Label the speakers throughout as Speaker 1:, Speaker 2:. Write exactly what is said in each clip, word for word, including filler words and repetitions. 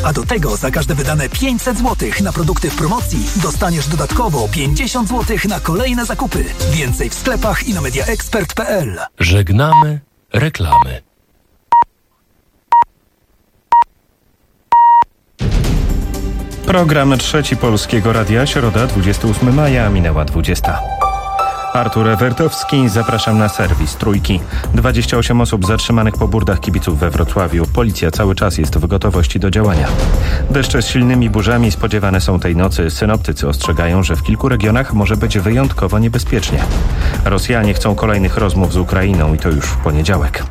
Speaker 1: A do tego za każde wydane pięćset złotych na produkty w promocji dostaniesz dodatkowo pięćdziesiąt złotych na kolejne zakupy. Więcej w sklepach i na mediaexpert kropka p l.
Speaker 2: Żegnamy reklamy.
Speaker 3: Program Trzeci Polskiego Radia, środa dwudziestego ósmego maja, minęła dwudziesta. Artur Ewertowski, zapraszam na serwis Trójki. dwadzieścia osiem osób zatrzymanych po burdach kibiców we Wrocławiu. Policja cały czas jest w gotowości do działania. Deszcze z silnymi burzami spodziewane są tej nocy. Synoptycy ostrzegają, że w kilku regionach może być wyjątkowo niebezpiecznie. Rosjanie chcą kolejnych rozmów z Ukrainą i to już w poniedziałek.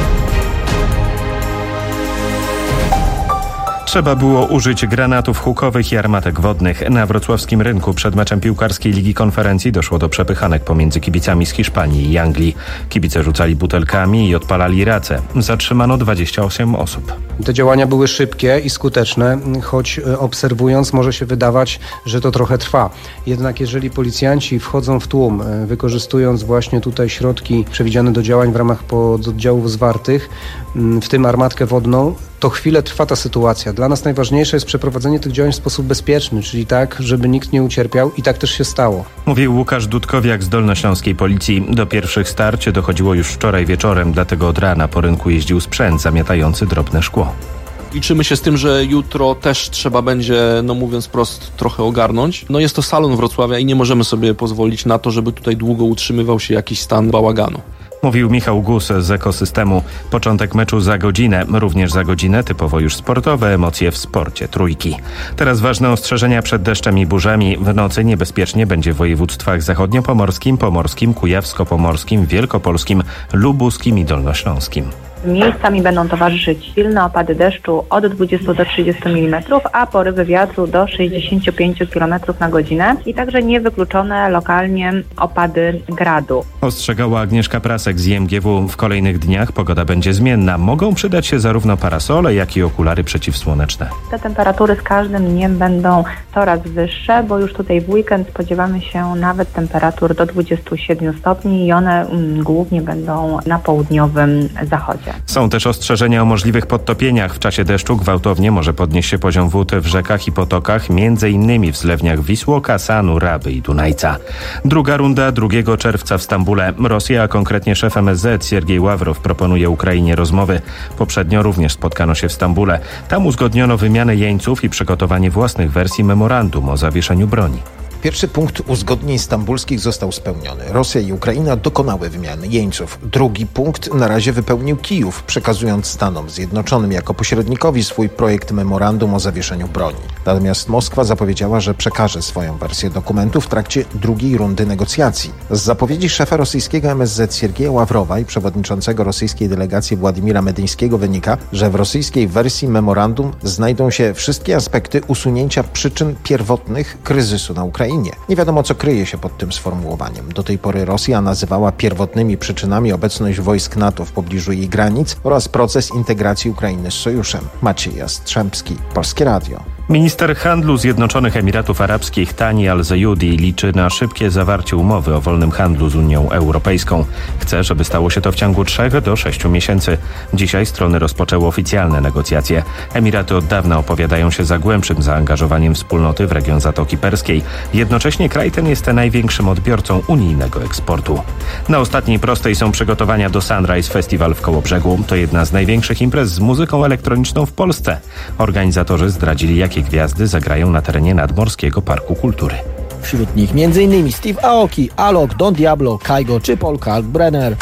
Speaker 3: Trzeba było użyć granatów hukowych i armatek wodnych. Na wrocławskim rynku przed meczem piłkarskiej Ligi Konferencji doszło do przepychanek pomiędzy kibicami z Hiszpanii i Anglii. Kibice rzucali butelkami i odpalali race. Zatrzymano dwadzieścia osiem osób.
Speaker 4: Te działania były szybkie i skuteczne, choć obserwując może się wydawać, że to trochę trwa. Jednak jeżeli policjanci wchodzą w tłum, wykorzystując właśnie tutaj środki przewidziane do działań w ramach pododdziałów zwartych, w tym armatkę wodną, to chwilę trwa ta sytuacja. Dla nas najważniejsze jest przeprowadzenie tych działań w sposób bezpieczny, czyli tak, żeby nikt nie ucierpiał i tak też się stało.
Speaker 3: Mówił Łukasz Dudkowiak z Dolnośląskiej Policji. Do pierwszych starć dochodziło już wczoraj wieczorem, dlatego od rana po rynku jeździł sprzęt zamiatający drobne szkło.
Speaker 5: Liczymy się z tym, że jutro też trzeba będzie, no mówiąc prost, trochę ogarnąć. No jest to salon Wrocławia i nie możemy sobie pozwolić na to, żeby tutaj długo utrzymywał się jakiś stan bałaganu.
Speaker 3: Mówił Michał Gus z Ekosystemu. Początek meczu za godzinę, również za godzinę, typowo już sportowe emocje w sporcie Trójki. Teraz ważne ostrzeżenia przed deszczem i burzami. W nocy niebezpiecznie będzie w województwach zachodniopomorskim, pomorskim, kujawsko-pomorskim, wielkopolskim, lubuskim i dolnośląskim.
Speaker 6: Miejscami będą towarzyszyć silne opady deszczu od dwudziestu do trzydziestu milimetrów, a porywy wiatru do sześćdziesięciu pięciu kilometrów na godzinę i także niewykluczone lokalnie opady gradu.
Speaker 3: Ostrzegała Agnieszka Prasek z I M G W. W kolejnych dniach pogoda będzie zmienna. Mogą przydać się zarówno parasole, jak i okulary przeciwsłoneczne.
Speaker 6: Te temperatury z każdym dniem będą coraz wyższe, bo już tutaj w weekend spodziewamy się nawet temperatur do dwudziestu siedmiu stopni i one mm, głównie będą na południowym zachodzie.
Speaker 3: Są też ostrzeżenia o możliwych podtopieniach. W czasie deszczu gwałtownie może podnieść się poziom wód w rzekach i potokach, między innymi w zlewniach Wisłoka, Sanu, Raby i Dunajca. Druga runda drugiego czerwca w Stambule. Rosja, a konkretnie szef M S Z Siergiej Ławrow proponuje Ukrainie rozmowy. Poprzednio również spotkano się w Stambule. Tam uzgodniono wymianę jeńców i przygotowanie własnych wersji memorandum o zawieszeniu broni.
Speaker 7: Pierwszy punkt uzgodnień stambulskich został spełniony. Rosja i Ukraina dokonały wymiany jeńców. Drugi punkt na razie wypełnił Kijów, przekazując Stanom Zjednoczonym jako pośrednikowi swój projekt memorandum o zawieszeniu broni. Natomiast Moskwa zapowiedziała, że przekaże swoją wersję dokumentu w trakcie drugiej rundy negocjacji. Z zapowiedzi szefa rosyjskiego M S Z Siergieja Ławrowa i przewodniczącego rosyjskiej delegacji Władimira Medyńskiego wynika, że w rosyjskiej wersji memorandum znajdą się wszystkie aspekty usunięcia przyczyn pierwotnych kryzysu na Ukrainie. Nie wiadomo, co kryje się pod tym sformułowaniem. Do tej pory Rosja nazywała pierwotnymi przyczynami obecność wojsk NATO w pobliżu jej granic oraz proces integracji Ukrainy z sojuszem. Maciej Jastrzębski, Polskie Radio.
Speaker 3: Minister handlu Zjednoczonych Emiratów Arabskich Thani Al-Zayudi liczy na szybkie zawarcie umowy o wolnym handlu z Unią Europejską. Chce, żeby stało się to w ciągu trzech do sześciu miesięcy. Dzisiaj strony rozpoczęły oficjalne negocjacje. Emiraty od dawna opowiadają się za głębszym zaangażowaniem wspólnoty w region Zatoki Perskiej. Jednocześnie kraj ten jest największym odbiorcą unijnego eksportu. Na ostatniej prostej są przygotowania do Sunrise Festival w Kołobrzegu. To jedna z największych imprez z muzyką elektroniczną w Polsce. Organizatorzy zdradzili, jakie gwiazdy zagrają na terenie Nadmorskiego Parku Kultury.
Speaker 8: Wśród nich m.in. Steve Aoki, Alok, Don Diablo, Kaigo czy Paul Kalkbrenner.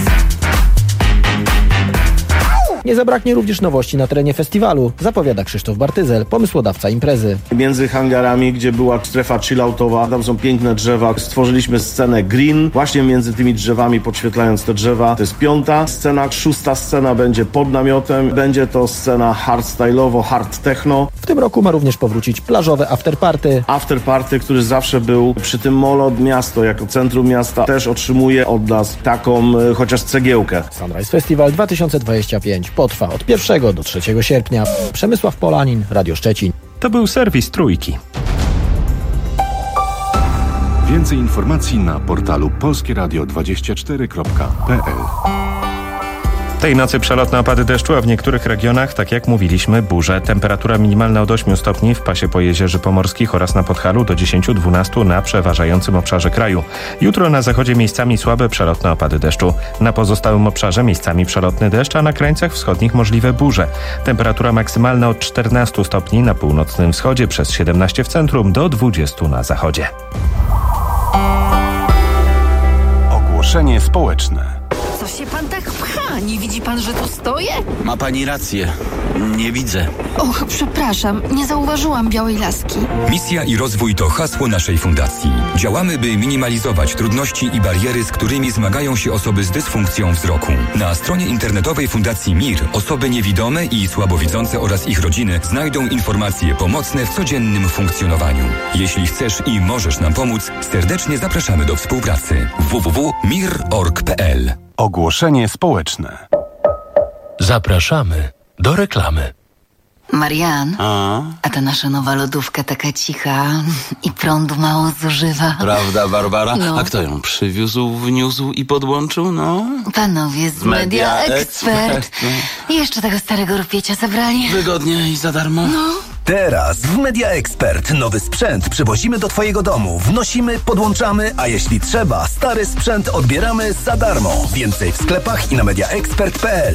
Speaker 8: Nie zabraknie również nowości na terenie festiwalu, zapowiada Krzysztof Bartyzel, pomysłodawca imprezy.
Speaker 9: Między hangarami, gdzie była strefa chilloutowa, tam są piękne drzewa, stworzyliśmy scenę green, właśnie między tymi drzewami, podświetlając te drzewa. To jest piąta scena, szósta scena będzie pod namiotem, będzie to scena hardstyle'owo, hard techno.
Speaker 8: W tym roku ma również powrócić plażowe afterparty.
Speaker 9: Afterparty, który zawsze był przy tym molo, miasto jako centrum miasta też otrzymuje od nas taką y, chociaż cegiełkę.
Speaker 8: Sunrise Festival dwa tysiące dwudziesty piąty potrwa od pierwszego do trzeciego sierpnia. Przemysław Polanin, Radio Szczecin.
Speaker 3: To był serwis Trójki.
Speaker 2: Więcej informacji na portalu polskieradio dwadzieścia cztery kropka p l.
Speaker 3: Tej nocy przelotne opady deszczu, a w niektórych regionach, tak jak mówiliśmy, burze. Temperatura minimalna od ośmiu stopni w pasie pojezierzy pomorskich oraz na Podhalu do dziesięć do dwunastu na przeważającym obszarze kraju. Jutro na zachodzie miejscami słabe przelotne opady deszczu. Na pozostałym obszarze miejscami przelotny deszcz, a na krańcach wschodnich możliwe burze. Temperatura maksymalna od czternastu stopni na północnym wschodzie, przez siedemnaście w centrum do dwudziestu na zachodzie.
Speaker 2: Ogłoszenie społeczne.
Speaker 10: Co się pan tak pcha? Nie widzi pan, że tu stoję?
Speaker 11: Ma pani rację. Nie widzę.
Speaker 10: Och, przepraszam, nie zauważyłam białej laski.
Speaker 12: Misja i rozwój to hasło naszej fundacji. Działamy, by minimalizować trudności i bariery, z którymi zmagają się osoby z dysfunkcją wzroku. Na stronie internetowej Fundacji M I R osoby niewidome i słabowidzące oraz ich rodziny znajdą informacje pomocne w codziennym funkcjonowaniu. Jeśli chcesz i możesz nam pomóc, serdecznie zapraszamy do współpracy. w w w kropka mir kropka org kropka p l.
Speaker 2: Ogłoszenie społeczne. Zapraszamy do reklamy.
Speaker 13: Marian,
Speaker 11: A?
Speaker 13: a ta nasza nowa lodówka taka cicha i prądu mało zużywa.
Speaker 11: Prawda, Barbara?
Speaker 13: No.
Speaker 11: A kto ją przywiózł, wniósł i podłączył? No.
Speaker 13: Panowie z Media Expert. I jeszcze tego starego rupiecia zabrali.
Speaker 11: Wygodnie i za darmo.
Speaker 13: No.
Speaker 1: Teraz w Media Expert nowy sprzęt przywozimy do twojego domu, wnosimy, podłączamy, a jeśli trzeba, stary sprzęt odbieramy za darmo. Więcej w sklepach i na media expert kropka p l.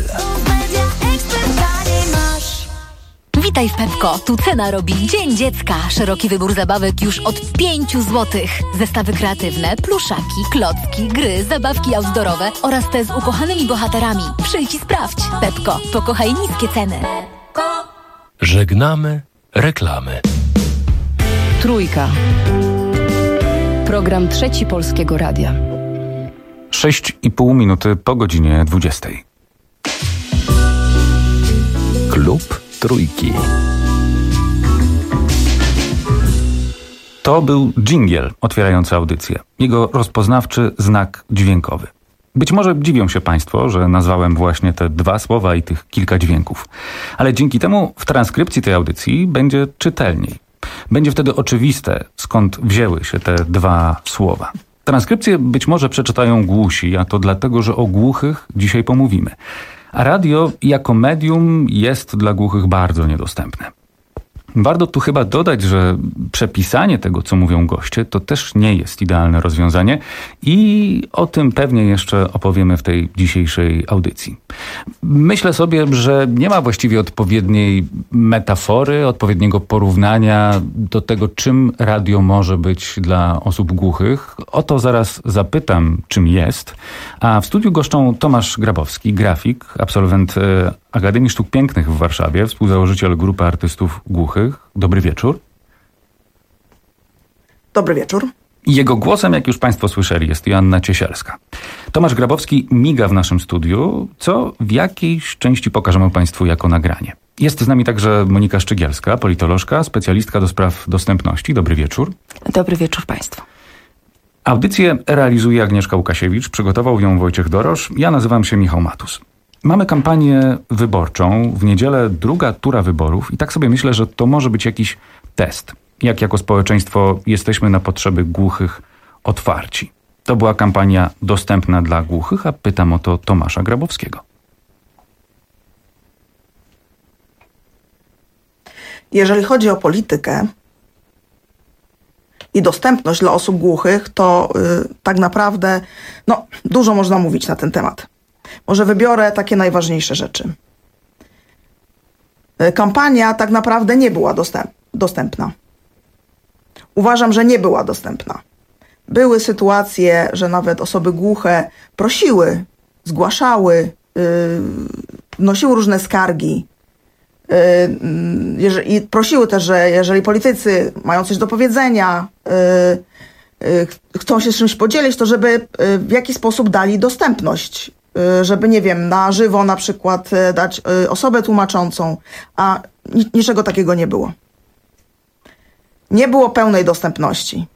Speaker 14: Witaj w Pepko. Tu cena robi Dzień Dziecka. Szeroki wybór zabawek już od pięciu złotych. Zestawy kreatywne, pluszaki, klocki, gry, zabawki outdoorowe oraz te z ukochanymi bohaterami. Przyjdź i sprawdź. Pepko. Pokochaj niskie ceny.
Speaker 2: Żegnamy reklamy.
Speaker 15: Trójka. Program Trzeci Polskiego Radia.
Speaker 16: Sześć i pół minuty po godzinie dwudziestej.
Speaker 2: Klub Trójki.
Speaker 16: To był dżingiel otwierający audycję. Jego rozpoznawczy znak dźwiękowy. Być może dziwią się Państwo, że nazwałem właśnie te dwa słowa i tych kilka dźwięków. Ale dzięki temu w transkrypcji tej audycji będzie czytelniej. Będzie wtedy oczywiste, skąd wzięły się te dwa słowa. Transkrypcję być może przeczytają głusi, a to dlatego, że o głuchych dzisiaj pomówimy. A radio jako medium jest dla głuchych bardzo niedostępne. Warto tu chyba dodać, że przepisanie tego, co mówią goście, to też nie jest idealne rozwiązanie i o tym pewnie jeszcze opowiemy w tej dzisiejszej audycji. Myślę sobie, że nie ma właściwie odpowiedniej metafory, odpowiedniego porównania do tego, czym radio może być dla osób głuchych. O to zaraz zapytam, czym jest. A w studiu goszczą Tomasz Grabowski, grafik, absolwent Akademii Sztuk Pięknych w Warszawie, współzałożyciel grupy artystów głuchych. Dobry wieczór.
Speaker 17: Dobry wieczór.
Speaker 16: Jego głosem, jak już Państwo słyszeli, jest Joanna Ciesielska. Tomasz Grabowski miga w naszym studiu, co w jakiejś części pokażemy Państwu jako nagranie. Jest z nami także Monika Szczygielska, politolożka, specjalistka do spraw dostępności. Dobry wieczór.
Speaker 15: Dobry wieczór Państwu.
Speaker 16: Audycję realizuje Agnieszka Łukasiewicz, przygotował ją Wojciech Dorosz. Ja nazywam się Michał Matus. Mamy kampanię wyborczą, w niedzielę druga tura wyborów i tak sobie myślę, że to może być jakiś test. Jak jako społeczeństwo jesteśmy na potrzeby głuchych otwarci. To była kampania dostępna dla głuchych, a pytam o to Tomasza Grabowskiego.
Speaker 17: Jeżeli chodzi o politykę i dostępność dla osób głuchych, to yy, tak naprawdę no, dużo można mówić na ten temat. Może wybiorę takie najważniejsze rzeczy. Kampania tak naprawdę nie była dostęp- dostępna. Uważam, że nie była dostępna. Były sytuacje, że nawet osoby głuche prosiły, zgłaszały, yy, wnosiły różne skargi. Yy, jeżeli, I prosiły też, że jeżeli politycy mają coś do powiedzenia, yy, yy, chcą się z czymś podzielić, to żeby yy, w jakiś sposób dali dostępność. Żeby, nie wiem, na żywo na przykład dać osobę tłumaczącą, a niczego takiego nie było. Nie było pełnej dostępności.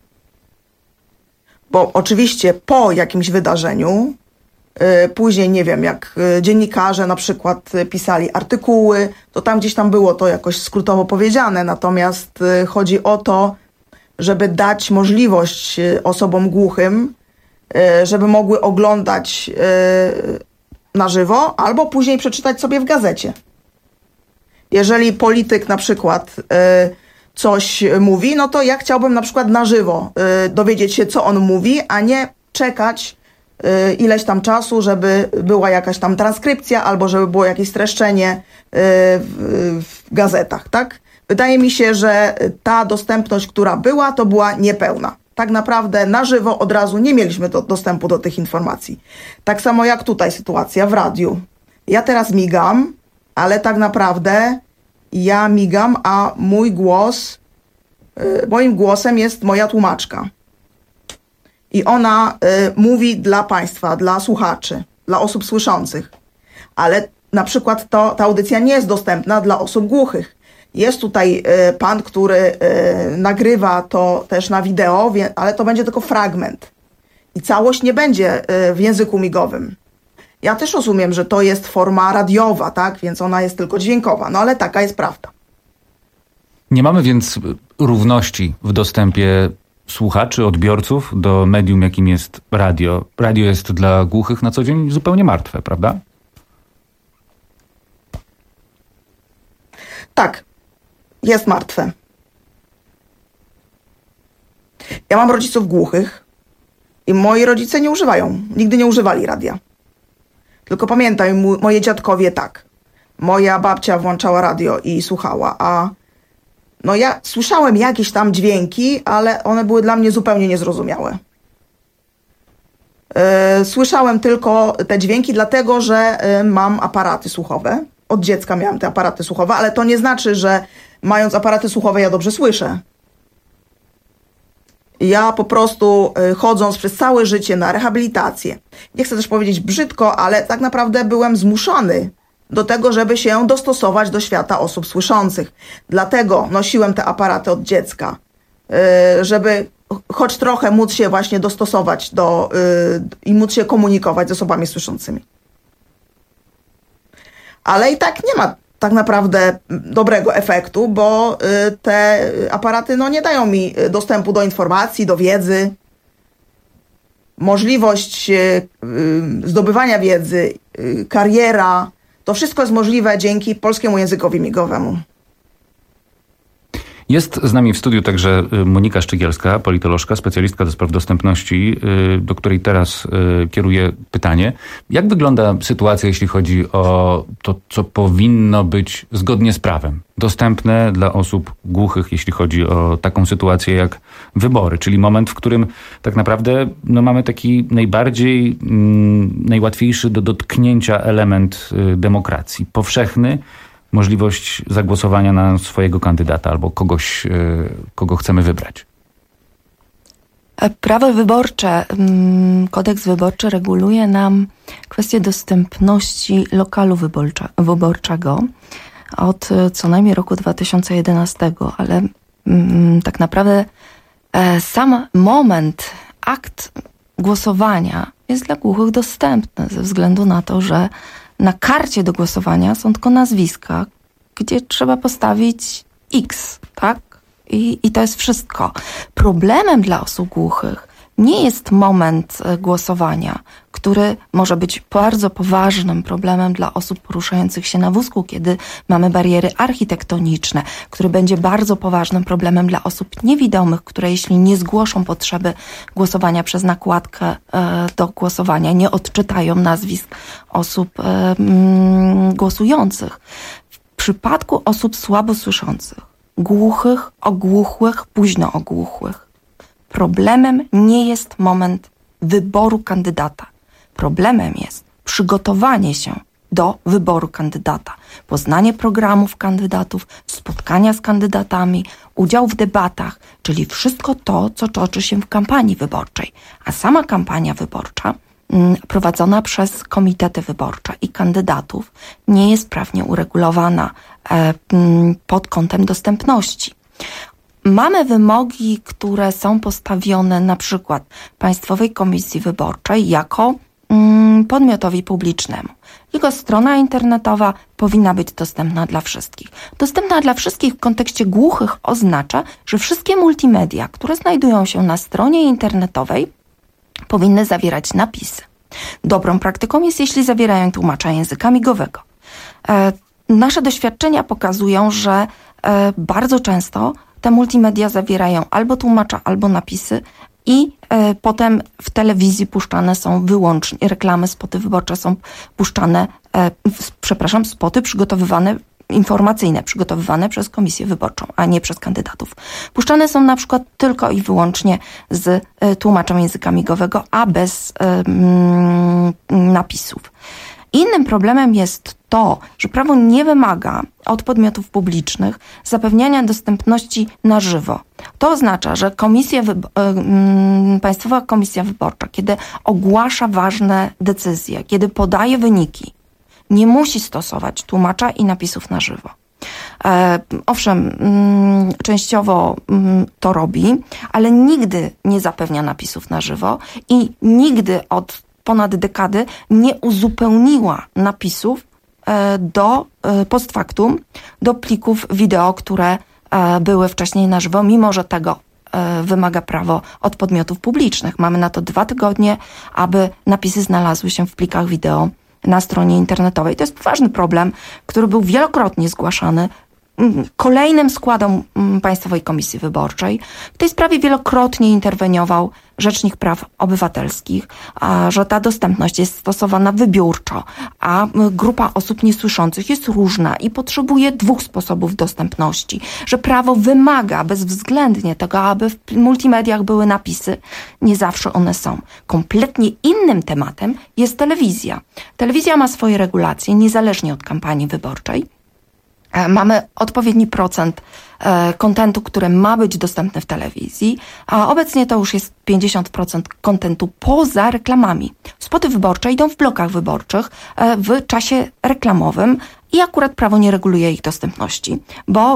Speaker 17: Bo oczywiście po jakimś wydarzeniu, później, nie wiem, jak dziennikarze na przykład pisali artykuły, to tam gdzieś tam było to jakoś skrótowo powiedziane, natomiast chodzi o to, żeby dać możliwość osobom głuchym, żeby mogły oglądać na żywo, albo później przeczytać sobie w gazecie. Jeżeli polityk na przykład y, coś mówi, no to ja chciałbym na przykład na żywo y, dowiedzieć się, co on mówi, a nie czekać y, ileś tam czasu, żeby była jakaś tam transkrypcja, albo żeby było jakieś streszczenie y, w, w gazetach, tak? Wydaje mi się, że ta dostępność, która była, to była niepełna. Tak naprawdę na żywo od razu nie mieliśmy do, dostępu do tych informacji. Tak samo jak tutaj sytuacja w radiu. Ja teraz migam, ale tak naprawdę ja migam, a mój głos, y, moim głosem jest moja tłumaczka. I ona y, mówi dla państwa, dla słuchaczy, dla osób słyszących. Ale na przykład to, ta audycja nie jest dostępna dla osób głuchych. Jest tutaj y, pan, który y, nagrywa to też na wideo, wie, ale to będzie tylko fragment. I całość nie będzie y, w języku migowym. Ja też rozumiem, że to jest forma radiowa, tak? Więc ona jest tylko dźwiękowa. No ale taka jest prawda.
Speaker 16: Nie mamy więc równości w dostępie słuchaczy, odbiorców do medium, jakim jest radio. Radio jest dla głuchych na co dzień zupełnie martwe, prawda?
Speaker 17: Tak, jest martwe. Ja mam rodziców głuchych i moi rodzice nie używają, nigdy nie używali radia. Tylko pamiętaj, moje dziadkowie tak. Moja babcia włączała radio i słuchała, a no ja słyszałem jakieś tam dźwięki, ale one były dla mnie zupełnie niezrozumiałe. Yy, słyszałem tylko te dźwięki dlatego, że yy, mam aparaty słuchowe. Od dziecka miałam te aparaty słuchowe, ale to nie znaczy, że mając aparaty słuchowe ja dobrze słyszę. Ja po prostu y, chodząc przez całe życie na rehabilitację, nie chcę też powiedzieć brzydko, ale tak naprawdę byłem zmuszony do tego, żeby się dostosować do świata osób słyszących. Dlatego nosiłem te aparaty od dziecka, y, żeby choć trochę móc się właśnie dostosować do y, i móc się komunikować z osobami słyszącymi. Ale i tak nie ma tak naprawdę dobrego efektu, bo y, te aparaty no, nie dają mi dostępu do informacji, do wiedzy. Możliwość y, y, zdobywania wiedzy, y, kariera, to wszystko jest możliwe dzięki polskiemu językowi migowemu.
Speaker 16: Jest z nami w studiu także Monika Szczygielska, politolożka, specjalistka do spraw dostępności, do której teraz kieruję pytanie. Jak wygląda sytuacja, jeśli chodzi o to, co powinno być zgodnie z prawem dostępne dla osób głuchych, jeśli chodzi o taką sytuację jak wybory, czyli moment, w którym tak naprawdę no, mamy taki najbardziej, mm, najłatwiejszy do dotknięcia element y, demokracji, powszechny, możliwość zagłosowania na swojego kandydata albo kogoś, kogo chcemy wybrać.
Speaker 15: Prawo wyborcze, kodeks wyborczy reguluje nam kwestię dostępności lokalu wyborcza, wyborczego od co najmniej roku dwa tysiące jedenastego, ale mm, tak naprawdę e, sam moment, akt głosowania jest dla głuchych dostępny ze względu na to, że na karcie do głosowania są tylko nazwiska, gdzie trzeba postawić X, tak? I, i to jest wszystko. Problemem dla osób głuchych nie jest moment głosowania, który może być bardzo poważnym problemem dla osób poruszających się na wózku, kiedy mamy bariery architektoniczne, który będzie bardzo poważnym problemem dla osób niewidomych, które jeśli nie zgłoszą potrzeby głosowania przez nakładkę e, do głosowania, nie odczytają nazwisk osób e, mm, głosujących. W przypadku osób słabo słyszących, głuchych, ogłuchłych, późno ogłuchłych, problemem nie jest moment wyboru kandydata. Problemem jest przygotowanie się do wyboru kandydata, poznanie programów kandydatów, spotkania z kandydatami, udział w debatach, czyli wszystko to, co toczy się w kampanii wyborczej. A sama kampania wyborcza m, prowadzona przez komitety wyborcze i kandydatów nie jest prawnie uregulowana e, m, pod kątem dostępności. Mamy wymogi, które są postawione na przykład Państwowej Komisji Wyborczej jako mm, podmiotowi publicznemu. Jego strona internetowa powinna być dostępna dla wszystkich. Dostępna dla wszystkich w kontekście głuchych oznacza, że wszystkie multimedia, które znajdują się na stronie internetowej, powinny zawierać napisy. Dobrą praktyką jest, jeśli zawierają tłumacza języka migowego. E, nasze doświadczenia pokazują, że e, bardzo często te multimedia zawierają albo tłumacza, albo napisy i e, potem w telewizji puszczane są wyłącznie reklamy, spoty wyborcze są puszczane, e, w, przepraszam, spoty przygotowywane informacyjne przygotowywane przez komisję wyborczą, a nie przez kandydatów. Puszczane są na przykład tylko i wyłącznie z y, tłumaczem języka migowego, a bez y, mm, napisów. Innym problemem jest to, że prawo nie wymaga od podmiotów publicznych zapewniania dostępności na żywo. To oznacza, że komisja wybo- y, Państwowa Komisja Wyborcza, kiedy ogłasza ważne decyzje, kiedy podaje wyniki, nie musi stosować tłumacza i napisów na żywo. E, owszem, mm, częściowo mm, to robi, ale nigdy nie zapewnia napisów na żywo i nigdy od ponad dekady nie uzupełniła napisów e, do e, post factum, do plików wideo, które e, były wcześniej na żywo, mimo że tego e, wymaga prawo od podmiotów publicznych. Mamy na to dwa tygodnie, aby napisy znalazły się w plikach wideo na stronie internetowej. To jest poważny problem, który był wielokrotnie zgłaszany kolejnym składom Państwowej Komisji Wyborczej. W tej sprawie wielokrotnie interweniował Rzecznik Praw Obywatelskich, a że ta dostępność jest stosowana wybiórczo, a grupa osób niesłyszących jest różna i potrzebuje dwóch sposobów dostępności, że prawo wymaga bezwzględnie tego, aby w multimediach były napisy. Nie zawsze one są. Kompletnie innym tematem jest telewizja. Telewizja ma swoje regulacje, niezależnie od kampanii wyborczej. Mamy odpowiedni procent kontentu, który ma być dostępny w telewizji, a obecnie to już jest pięćdziesiąt procent kontentu poza reklamami. Spoty wyborcze idą w blokach wyborczych w czasie reklamowym i akurat prawo nie reguluje ich dostępności, bo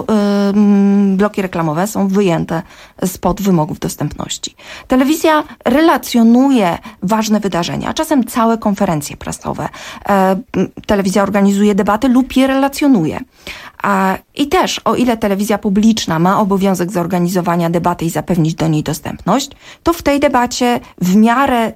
Speaker 15: y, bloki reklamowe są wyjęte spod wymogów dostępności. Telewizja relacjonuje ważne wydarzenia, czasem całe konferencje prasowe. E, telewizja organizuje debaty lub je relacjonuje. A, I też, o ile telewizja publiczna ma obowiązek zorganizowania debaty i zapewnić do niej dostępność, to w tej debacie w miarę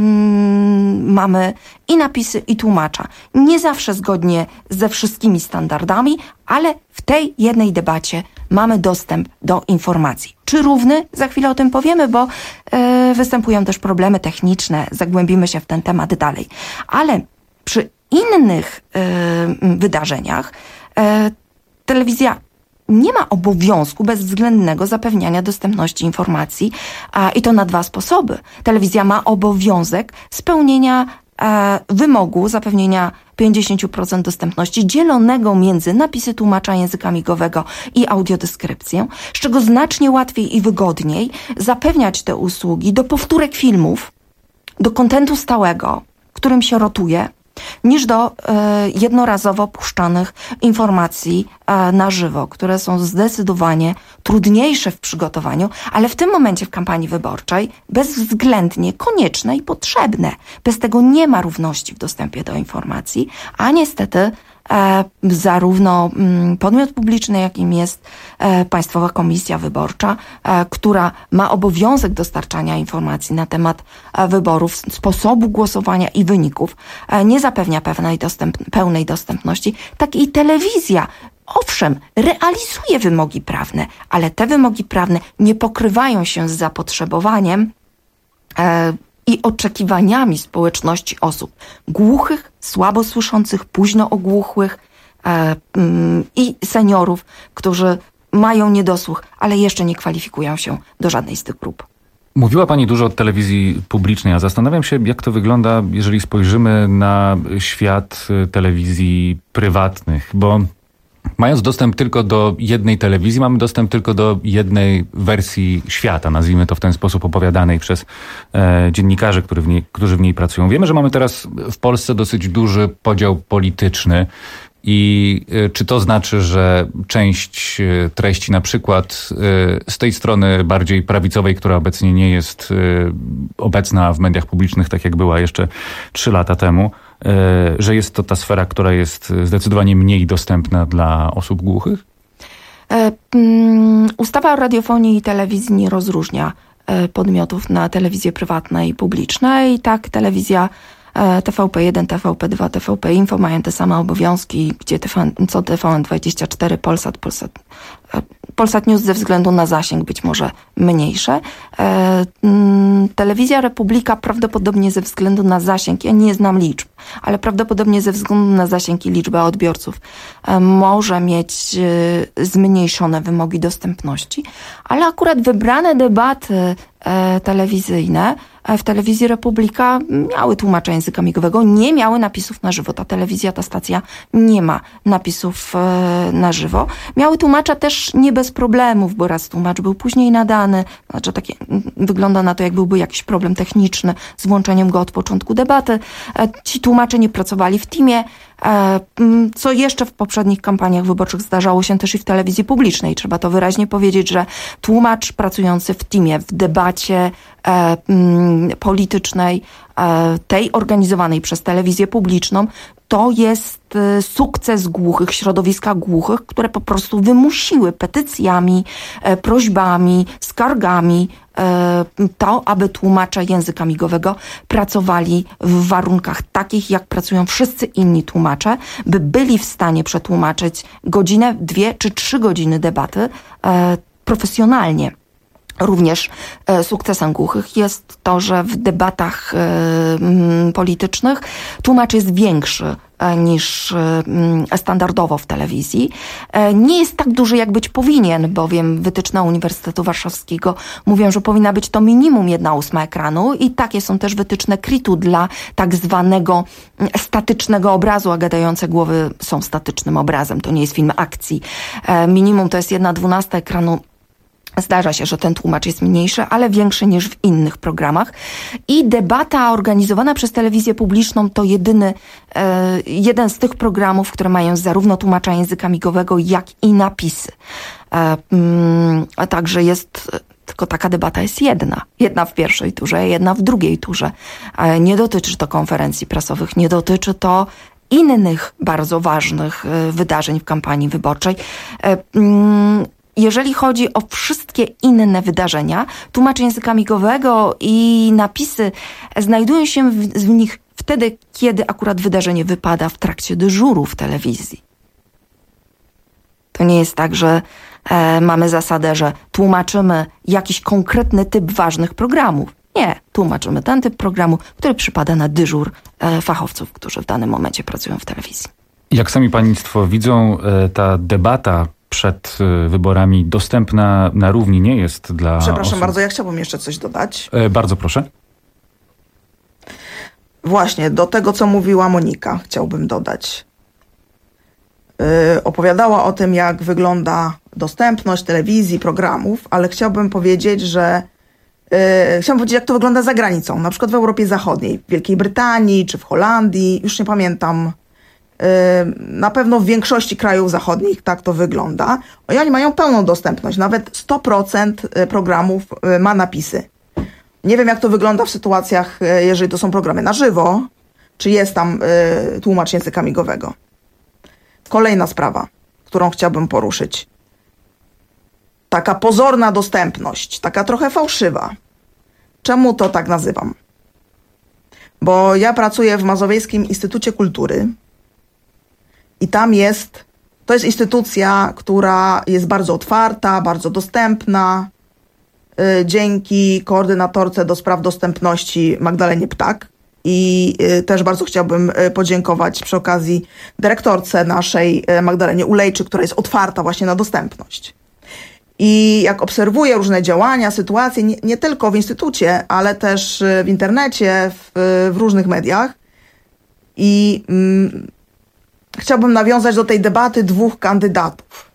Speaker 15: mm, mamy i napisy, i tłumacza. Nie zawsze zgodnie ze wszystkimi standardami, ale w tej jednej debacie mamy dostęp do informacji. Czy równy? Za chwilę o tym powiemy, bo e, występują też problemy techniczne. Zagłębimy się w ten temat dalej. Ale przy innych e, wydarzeniach e, telewizja nie ma obowiązku bezwzględnego zapewniania dostępności informacji a, i to na dwa sposoby. Telewizja ma obowiązek spełnienia e, wymogu zapewnienia pięćdziesiąt procent dostępności dzielonego między napisy tłumacza języka migowego i audiodeskrypcję, z czego znacznie łatwiej i wygodniej zapewniać te usługi do powtórek filmów, do kontentu stałego, którym się rotuje, niż do e, jednorazowo puszczanych informacji e, na żywo, które są zdecydowanie trudniejsze w przygotowaniu, ale w tym momencie w kampanii wyborczej bezwzględnie konieczne i potrzebne. Bez tego nie ma równości w dostępie do informacji, a niestety E, zarówno mm, podmiot publiczny, jakim jest e, Państwowa Komisja Wyborcza, e, która ma obowiązek dostarczania informacji na temat e, wyborów, sposobu głosowania i wyników, e, nie zapewnia pewnej dostęp, pełnej dostępności, tak i telewizja. Owszem, realizuje wymogi prawne, ale te wymogi prawne nie pokrywają się z zapotrzebowaniem e, i oczekiwaniami społeczności osób głuchych, słabo słyszących, późno ogłuchłych e, mm, i seniorów, którzy mają niedosłuch, ale jeszcze nie kwalifikują się do żadnej z tych grup.
Speaker 16: Mówiła Pani dużo o telewizji publicznej, a zastanawiam się, jak to wygląda, jeżeli spojrzymy na świat telewizji prywatnych, bo mając dostęp tylko do jednej telewizji, mamy dostęp tylko do jednej wersji świata, nazwijmy to w ten sposób, opowiadanej przez e, dziennikarzy, który w niej, którzy w niej pracują. Wiemy, że mamy teraz w Polsce dosyć duży podział polityczny i e, czy to znaczy, że część e, treści na przykład e, z tej strony bardziej prawicowej, która obecnie nie jest e, obecna w mediach publicznych, tak jak była jeszcze trzy lata temu, że jest to ta sfera, która jest zdecydowanie mniej dostępna dla osób głuchych?
Speaker 15: E, um, ustawa o radiofonii i telewizji nie rozróżnia e, podmiotów na telewizję prywatne i publiczne i tak telewizja T V P jeden, T V P dwa, T V P Info mają te same obowiązki, gdzie T V N, co T V N dwadzieścia cztery, Polsat, Polsat, Polsat News ze względu na zasięg być może mniejsze. E, m, Telewizja Republika prawdopodobnie ze względu na zasięg, ja nie znam liczb, ale prawdopodobnie ze względu na zasięg i liczbę odbiorców e, może mieć e, zmniejszone wymogi dostępności, ale akurat wybrane debaty e, telewizyjne w telewizji Republika miały tłumacza języka migowego, nie miały napisów na żywo. Ta telewizja, ta stacja nie ma napisów e, na żywo. Miały tłumacza też nie bez problemów, bo raz tłumacz był później nadany, znaczy takie, wygląda na to, jak byłby jakiś problem techniczny z włączeniem go od początku debaty. E, ci tłumacze nie pracowali w teamie, e, co jeszcze w poprzednich kampaniach wyborczych zdarzało się też i w telewizji publicznej. Trzeba to wyraźnie powiedzieć, że tłumacz pracujący w teamie, w debacie e, m, politycznej, tej organizowanej przez telewizję publiczną, to jest sukces głuchych, środowiska głuchych, które po prostu wymusiły petycjami, prośbami, skargami to, aby tłumacze języka migowego pracowali w warunkach takich, jak pracują wszyscy inni tłumacze, by byli w stanie przetłumaczyć godzinę, dwie czy trzy godziny debaty profesjonalnie. Również e, sukcesem głuchych jest to, że w debatach e, m, politycznych tłumacz jest większy e, niż e, standardowo w telewizji. E, nie jest tak duży, jak być powinien, bowiem wytyczne Uniwersytetu Warszawskiego mówią, że powinna być to minimum jedna ósma ekranu i takie są też wytyczne K R I T-u dla tak zwanego statycznego obrazu, a gadające głowy są statycznym obrazem. To nie jest film akcji. E, minimum to jest jedna dwunasta ekranu. Zdarza się, że ten tłumacz jest mniejszy, ale większy niż w innych programach. I debata organizowana przez telewizję publiczną to jedyny, e, jeden z tych programów, które mają zarówno tłumacza języka migowego, jak i napisy. E, mm, a także jest, tylko taka debata jest jedna. Jedna w pierwszej turze, jedna w drugiej turze. E, nie dotyczy to konferencji prasowych, nie dotyczy to innych bardzo ważnych e, wydarzeń w kampanii wyborczej. E, mm, Jeżeli chodzi o wszystkie inne wydarzenia, tłumacz języka migowego i napisy znajdują się w, w nich wtedy, kiedy akurat wydarzenie wypada w trakcie dyżuru w telewizji. To nie jest tak, że e, mamy zasadę, że tłumaczymy jakiś konkretny typ ważnych programów. Nie, tłumaczymy ten typ programu, który przypada na dyżur e, fachowców, którzy w danym momencie pracują w telewizji.
Speaker 16: Jak sami państwo widzą, e, ta debata przed wyborami dostępna na równi nie jest dla
Speaker 17: Przepraszam
Speaker 16: osób...
Speaker 17: bardzo, ja chciałbym jeszcze coś dodać.
Speaker 16: E, bardzo proszę.
Speaker 17: Właśnie, do tego, co mówiła Monika, chciałbym dodać. Yy, opowiadała o tym, jak wygląda dostępność telewizji, programów, ale chciałbym powiedzieć, że yy, chciałbym powiedzieć, jak to wygląda za granicą, na przykład w Europie Zachodniej, w Wielkiej Brytanii czy w Holandii, już nie pamiętam. Na pewno w większości krajów zachodnich tak to wygląda. I oni mają pełną dostępność. Nawet sto procent programów ma napisy. Nie wiem, jak to wygląda w sytuacjach, jeżeli to są programy na żywo, czy jest tam tłumacz języka migowego. Kolejna sprawa, którą chciałbym poruszyć. Taka pozorna dostępność, taka trochę fałszywa. Czemu to tak nazywam? Bo ja pracuję w Mazowieckim Instytucie Kultury, i tam jest, to jest instytucja, która jest bardzo otwarta, bardzo dostępna. Yy, dzięki koordynatorce do spraw dostępności Magdalenie Ptak. I yy, też bardzo chciałbym yy, podziękować przy okazji dyrektorce naszej yy, Magdalenie Ulejczyk, która jest otwarta właśnie na dostępność. I jak obserwuję różne działania, sytuacje, nie, nie tylko w instytucie, ale też yy, w internecie, w, yy, w różnych mediach. I yy, chciałbym nawiązać do tej debaty dwóch kandydatów.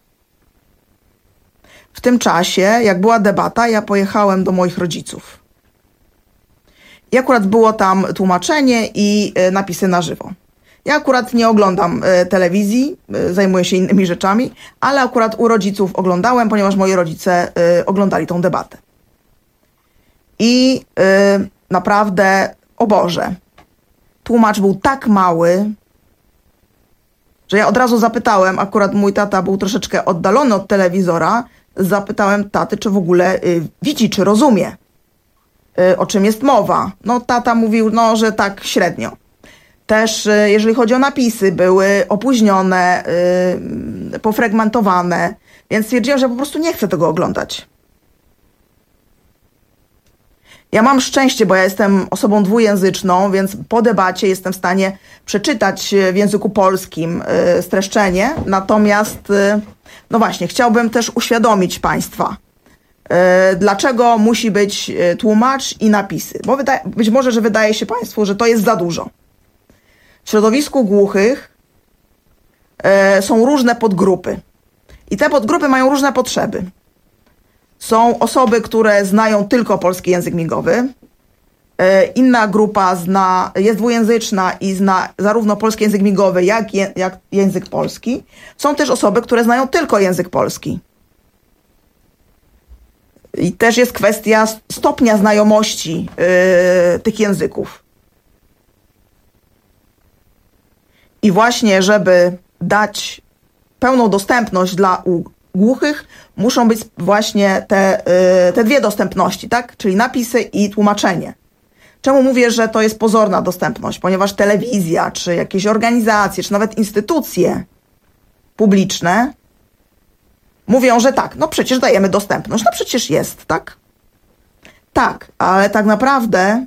Speaker 17: W tym czasie, jak była debata, ja pojechałem do moich rodziców. I akurat było tam tłumaczenie i y, napisy na żywo. Ja akurat nie oglądam y, telewizji, y, zajmuję się innymi rzeczami, ale akurat u rodziców oglądałem, ponieważ moi rodzice y, oglądali tą debatę. I y, naprawdę, o Boże, tłumacz był tak mały, że ja od razu zapytałem, akurat mój tata był troszeczkę oddalony od telewizora, zapytałem taty, czy w ogóle y, widzi, czy rozumie, y, o czym jest mowa. No tata mówił, no, że tak średnio. Też jeżeli chodzi o napisy, były opóźnione, yy, pofragmentowane, więc stwierdziłam, że po prostu nie chcę tego oglądać. Ja mam szczęście, bo ja jestem osobą dwujęzyczną, więc po debacie jestem w stanie przeczytać w języku polskim yy, streszczenie, natomiast yy, no właśnie, chciałbym też uświadomić Państwa, yy, dlaczego musi być yy, tłumacz i napisy, bo wydaje, być może, że wydaje się Państwu, że to jest za dużo. W środowisku głuchych e, są różne podgrupy i te podgrupy mają różne potrzeby. Są osoby, które znają tylko polski język migowy. E, inna grupa zna, jest dwujęzyczna i zna zarówno polski język migowy, jak, je, jak język polski. Są też osoby, które znają tylko język polski. I też jest kwestia stopnia znajomości e, tych języków. I właśnie, żeby dać pełną dostępność dla głuchych, muszą być właśnie te, te dwie dostępności, tak? Czyli napisy i tłumaczenie. Czemu mówię, że to jest pozorna dostępność? Ponieważ telewizja, czy jakieś organizacje, czy nawet instytucje publiczne mówią, że tak, no przecież dajemy dostępność. No przecież jest, tak? Tak, ale tak naprawdę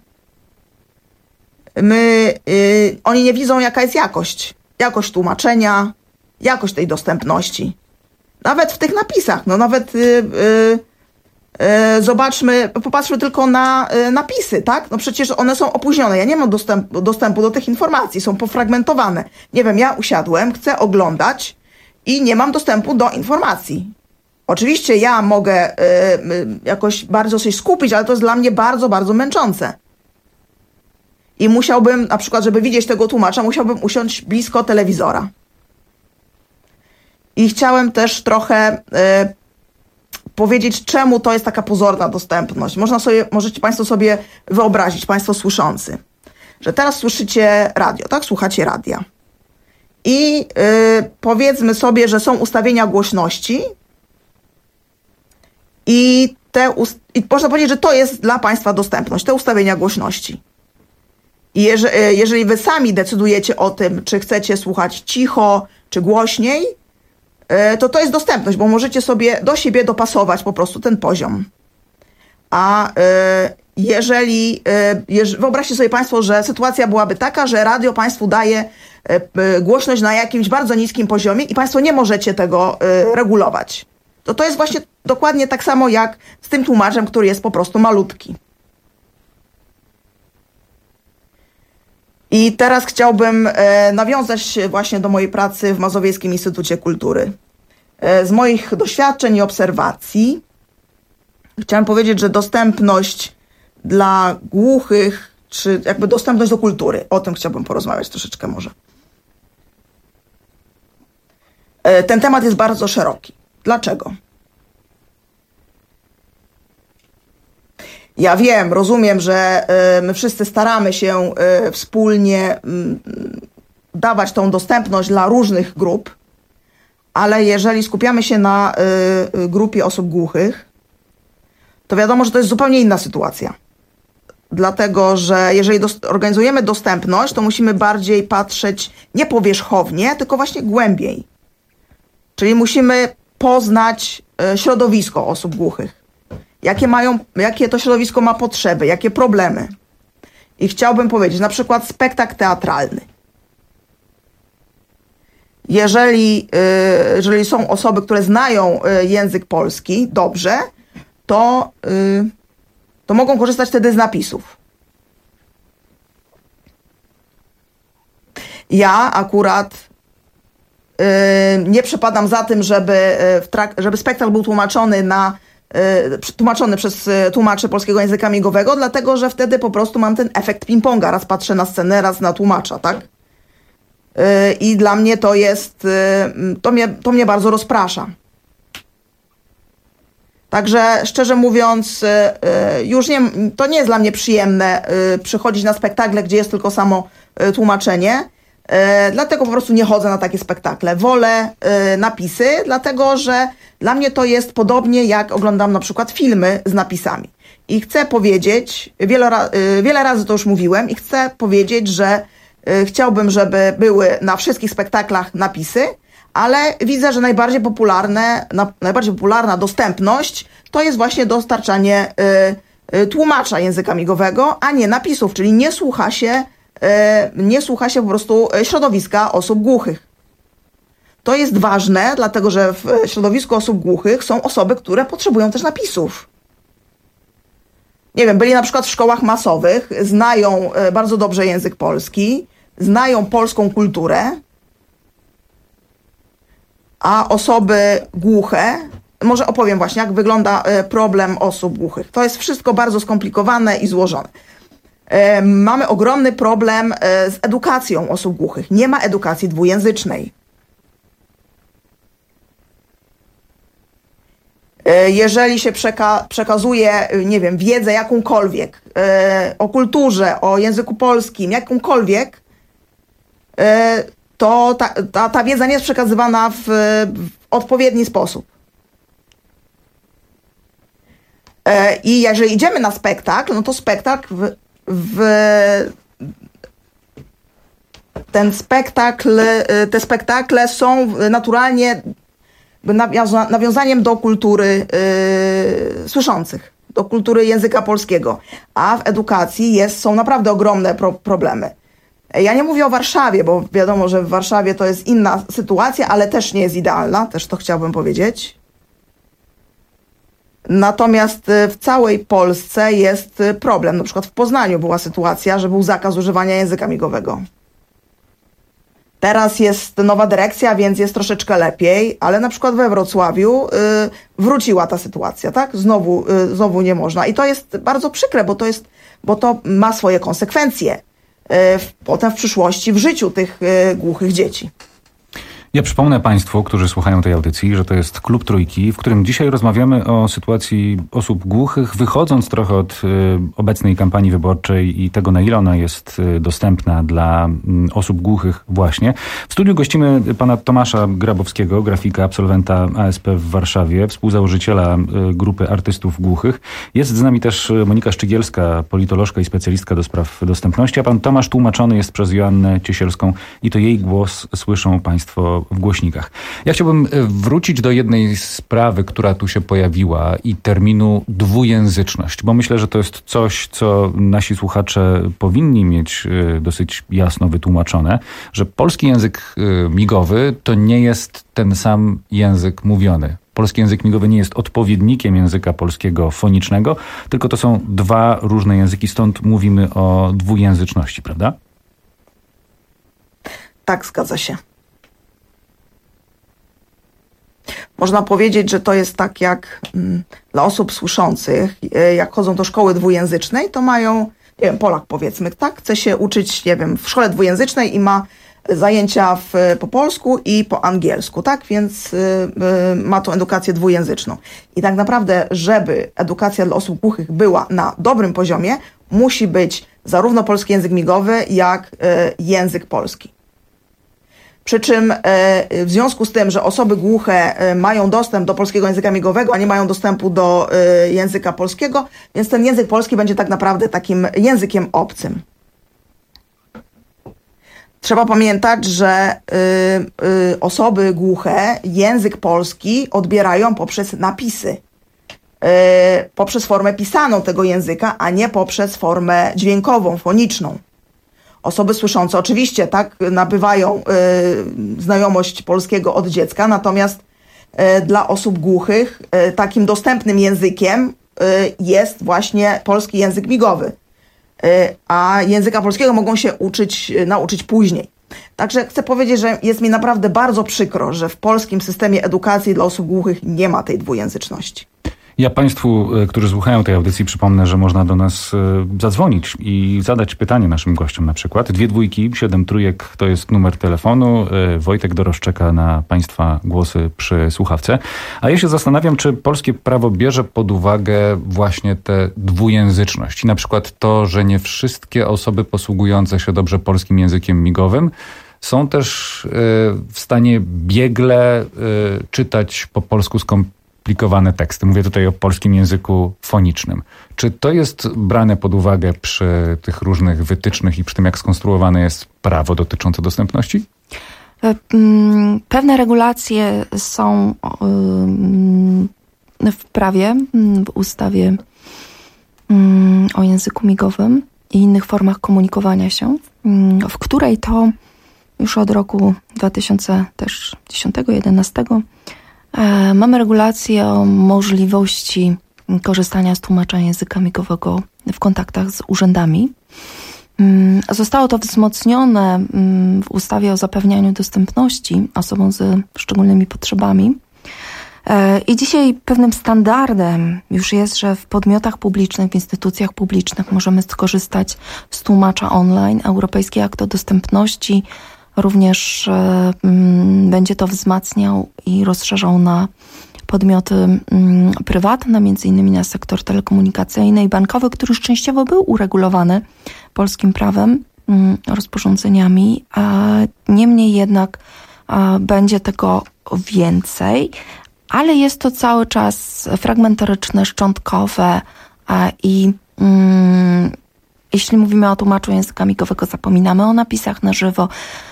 Speaker 17: my, yy, oni nie widzą, jaka jest jakość. Jakość tłumaczenia, jakość tej dostępności. Nawet w tych napisach, no nawet yy, yy, yy, zobaczmy, popatrzmy tylko na yy, napisy, tak? No przecież one są opóźnione. Ja nie mam dostępu, dostępu do tych informacji, są pofragmentowane. Nie wiem, ja usiadłem, chcę oglądać i nie mam dostępu do informacji. Oczywiście ja mogę yy, yy, jakoś bardzo się skupić, ale to jest dla mnie bardzo, bardzo męczące. I musiałbym, na przykład, żeby widzieć tego tłumacza, musiałbym usiąść blisko telewizora. I chciałem też trochę y, powiedzieć, czemu to jest taka pozorna dostępność. Można sobie, możecie Państwo sobie wyobrazić, Państwo słyszący, że teraz słyszycie radio, tak? Słuchacie radia. I y, powiedzmy sobie, że są ustawienia głośności i, te ust- i można powiedzieć, że to jest dla Państwa dostępność, te ustawienia głośności. I jeżeli, jeżeli wy sami decydujecie o tym, czy chcecie słuchać cicho, czy głośniej, to to jest dostępność, bo możecie sobie do siebie dopasować po prostu ten poziom. A jeżeli, wyobraźcie sobie Państwo, że sytuacja byłaby taka, że radio Państwu daje głośność na jakimś bardzo niskim poziomie i Państwo nie możecie tego regulować. To to jest właśnie dokładnie tak samo jak z tym tłumaczem, który jest po prostu malutki. I teraz chciałbym e, nawiązać właśnie do mojej pracy w Mazowieckim Instytucie Kultury. E, z moich doświadczeń i obserwacji chciałem powiedzieć, że dostępność dla głuchych, czy jakby dostępność do kultury, o tym chciałbym porozmawiać troszeczkę może. E, ten temat jest bardzo szeroki. Dlaczego? Ja wiem, rozumiem, że y, my wszyscy staramy się y, wspólnie y, dawać tą dostępność dla różnych grup, ale jeżeli skupiamy się na y, y, grupie osób głuchych, to wiadomo, że to jest zupełnie inna sytuacja. Dlatego, że jeżeli dos- organizujemy dostępność, to musimy bardziej patrzeć nie powierzchownie, tylko właśnie głębiej. Czyli musimy poznać y, środowisko osób głuchych. Jakie mają, jakie to środowisko ma potrzeby, jakie problemy. I chciałbym powiedzieć, na przykład spektakl teatralny. Jeżeli, yy, jeżeli są osoby, które znają yy, język polski dobrze, to, yy, to mogą korzystać wtedy z napisów. Ja akurat yy, nie przepadam za tym, żeby, yy, w trak- żeby spektakl był tłumaczony na tłumaczony przez tłumaczy polskiego języka migowego, dlatego, że wtedy po prostu mam ten efekt ping-ponga. Raz patrzę na scenę, raz na tłumacza, tak? I dla mnie to jest, to mnie, to mnie bardzo rozprasza. Także szczerze mówiąc, już nie, to nie jest dla mnie przyjemne przychodzić na spektakle, gdzie jest tylko samo tłumaczenie. Dlatego po prostu nie chodzę na takie spektakle. Wolę napisy, dlatego że dla mnie to jest podobnie jak oglądam na przykład filmy z napisami. I chcę powiedzieć, wiele, ra- wiele razy to już mówiłem, i chcę powiedzieć, że Chciałbym, żeby były na wszystkich spektaklach napisy, ale widzę, że najbardziej popularne, na, najbardziej popularna dostępność to jest właśnie dostarczanie y, y, tłumacza języka migowego, a nie napisów, czyli nie słucha się, y, nie słucha się po prostu środowiska osób głuchych. To jest ważne, dlatego że w środowisku osób głuchych są osoby, które potrzebują też napisów. Nie wiem, byli na przykład w szkołach masowych, znają bardzo dobrze język polski, znają polską kulturę, a osoby głuche, może opowiem właśnie, jak wygląda problem osób głuchych. To jest wszystko bardzo skomplikowane i złożone. Mamy ogromny problem z edukacją osób głuchych. Nie ma edukacji dwujęzycznej. Jeżeli się przeka- przekazuje, nie wiem, wiedzę jakąkolwiek e, o kulturze, o języku polskim, jakąkolwiek, e, to ta, ta, ta wiedza nie jest przekazywana w, w odpowiedni sposób. E, I jeżeli idziemy na spektakl, no to spektakl w, w ten spektakl, te spektakle są naturalnie Nawiąza- nawiązaniem do kultury yy, słyszących, do kultury języka polskiego, a w edukacji jest, są naprawdę ogromne pro- problemy. Ja nie mówię o Warszawie, bo wiadomo, że w Warszawie to jest inna sytuacja, ale też nie jest idealna, też to chciałbym powiedzieć. Natomiast w całej Polsce jest problem. Na przykład w Poznaniu była sytuacja, że był zakaz używania języka migowego. Teraz jest nowa dyrekcja, więc jest troszeczkę lepiej, ale na przykład we Wrocławiu y, wróciła ta sytuacja, tak? Znowu, y, znowu nie można. I to jest bardzo przykre, bo to jest, bo to ma swoje konsekwencje y, w, potem w przyszłości w życiu tych y, głuchych dzieci.
Speaker 16: Ja przypomnę Państwu, którzy słuchają tej audycji, że to jest Klub Trójki, w którym dzisiaj rozmawiamy o sytuacji osób głuchych, wychodząc trochę od y, obecnej kampanii wyborczej i tego, na ile ona jest y, dostępna dla y, osób głuchych właśnie. W studiu gościmy pana Tomasza Grabowskiego, grafika, absolwenta A S P w Warszawie, współzałożyciela y, grupy artystów głuchych. Jest z nami też Monika Szczygielska, politolożka i specjalistka do spraw dostępności, a pan Tomasz tłumaczony jest przez Joannę Ciesielską i to jej głos słyszą Państwo w głośnikach. Ja chciałbym wrócić do jednej sprawy, która tu się pojawiła i terminu dwujęzyczność, bo myślę, że to jest coś, co nasi słuchacze powinni mieć dosyć jasno wytłumaczone, że polski język migowy to nie jest ten sam język mówiony. Polski język migowy nie jest odpowiednikiem języka polskiego fonicznego, tylko to są dwa różne języki, stąd mówimy o dwujęzyczności, prawda?
Speaker 17: Tak, zgadza się. Można powiedzieć, że to jest tak jak mm, dla osób słyszących, jak chodzą do szkoły dwujęzycznej, to mają, nie wiem, Polak powiedzmy, tak? Chce się uczyć, nie wiem, w szkole dwujęzycznej i ma zajęcia w, po polsku i po angielsku, tak? Więc y, y, ma tą edukację dwujęzyczną. I tak naprawdę, żeby edukacja dla osób głuchych była na dobrym poziomie, musi być zarówno polski język migowy, jak y, język polski. Przy czym w związku z tym, że osoby głuche mają dostęp do polskiego języka migowego, a nie mają dostępu do języka polskiego, więc ten język polski będzie tak naprawdę takim językiem obcym. Trzeba pamiętać, że osoby głuche język polski odbierają poprzez napisy, poprzez formę pisaną tego języka, a nie poprzez formę dźwiękową, foniczną. Osoby słyszące oczywiście tak nabywają y, znajomość polskiego od dziecka, natomiast y, dla osób głuchych y, takim dostępnym językiem y, jest właśnie polski język migowy, y, a języka polskiego mogą się uczyć, y, nauczyć później. Także chcę powiedzieć, że jest mi naprawdę bardzo przykro, że w polskim systemie edukacji dla osób głuchych nie ma tej dwujęzyczności.
Speaker 16: Ja Państwu, którzy słuchają tej audycji, przypomnę, że można do nas zadzwonić i zadać pytanie naszym gościom na przykład. Dwie dwójki, siedem trójek to jest numer telefonu. Wojtek Dorosz czeka na Państwa głosy przy słuchawce. A ja się zastanawiam, czy polskie prawo bierze pod uwagę właśnie tę dwujęzyczność. I na przykład to, że nie wszystkie osoby posługujące się dobrze polskim językiem migowym są też w stanie biegle czytać po polsku skom skomplikowane teksty. Mówię tutaj o polskim języku fonicznym. Czy to jest brane pod uwagę przy tych różnych wytycznych i przy tym, jak skonstruowane jest prawo dotyczące dostępności?
Speaker 15: Pewne regulacje są w prawie, w ustawie o języku migowym i innych formach komunikowania się, w której to już od roku dwa tysiące dziesiątego jedenastego mamy regulację o możliwości korzystania z tłumacza języka migowego w kontaktach z urzędami. Zostało to wzmocnione w ustawie o zapewnianiu dostępności osobom ze szczególnymi potrzebami. I dzisiaj pewnym standardem już jest, że w podmiotach publicznych, w instytucjach publicznych możemy skorzystać z tłumacza online. Europejski Akt o Dostępności również będzie to wzmacniał i rozszerzał na podmioty prywatne, między innymi na sektor telekomunikacyjny i bankowy, który już częściowo był uregulowany polskim prawem, rozporządzeniami, a niemniej jednak będzie tego więcej, ale jest to cały czas fragmentaryczne, szczątkowe i mm, jeśli mówimy o tłumaczu języka migowego, zapominamy o napisach na żywo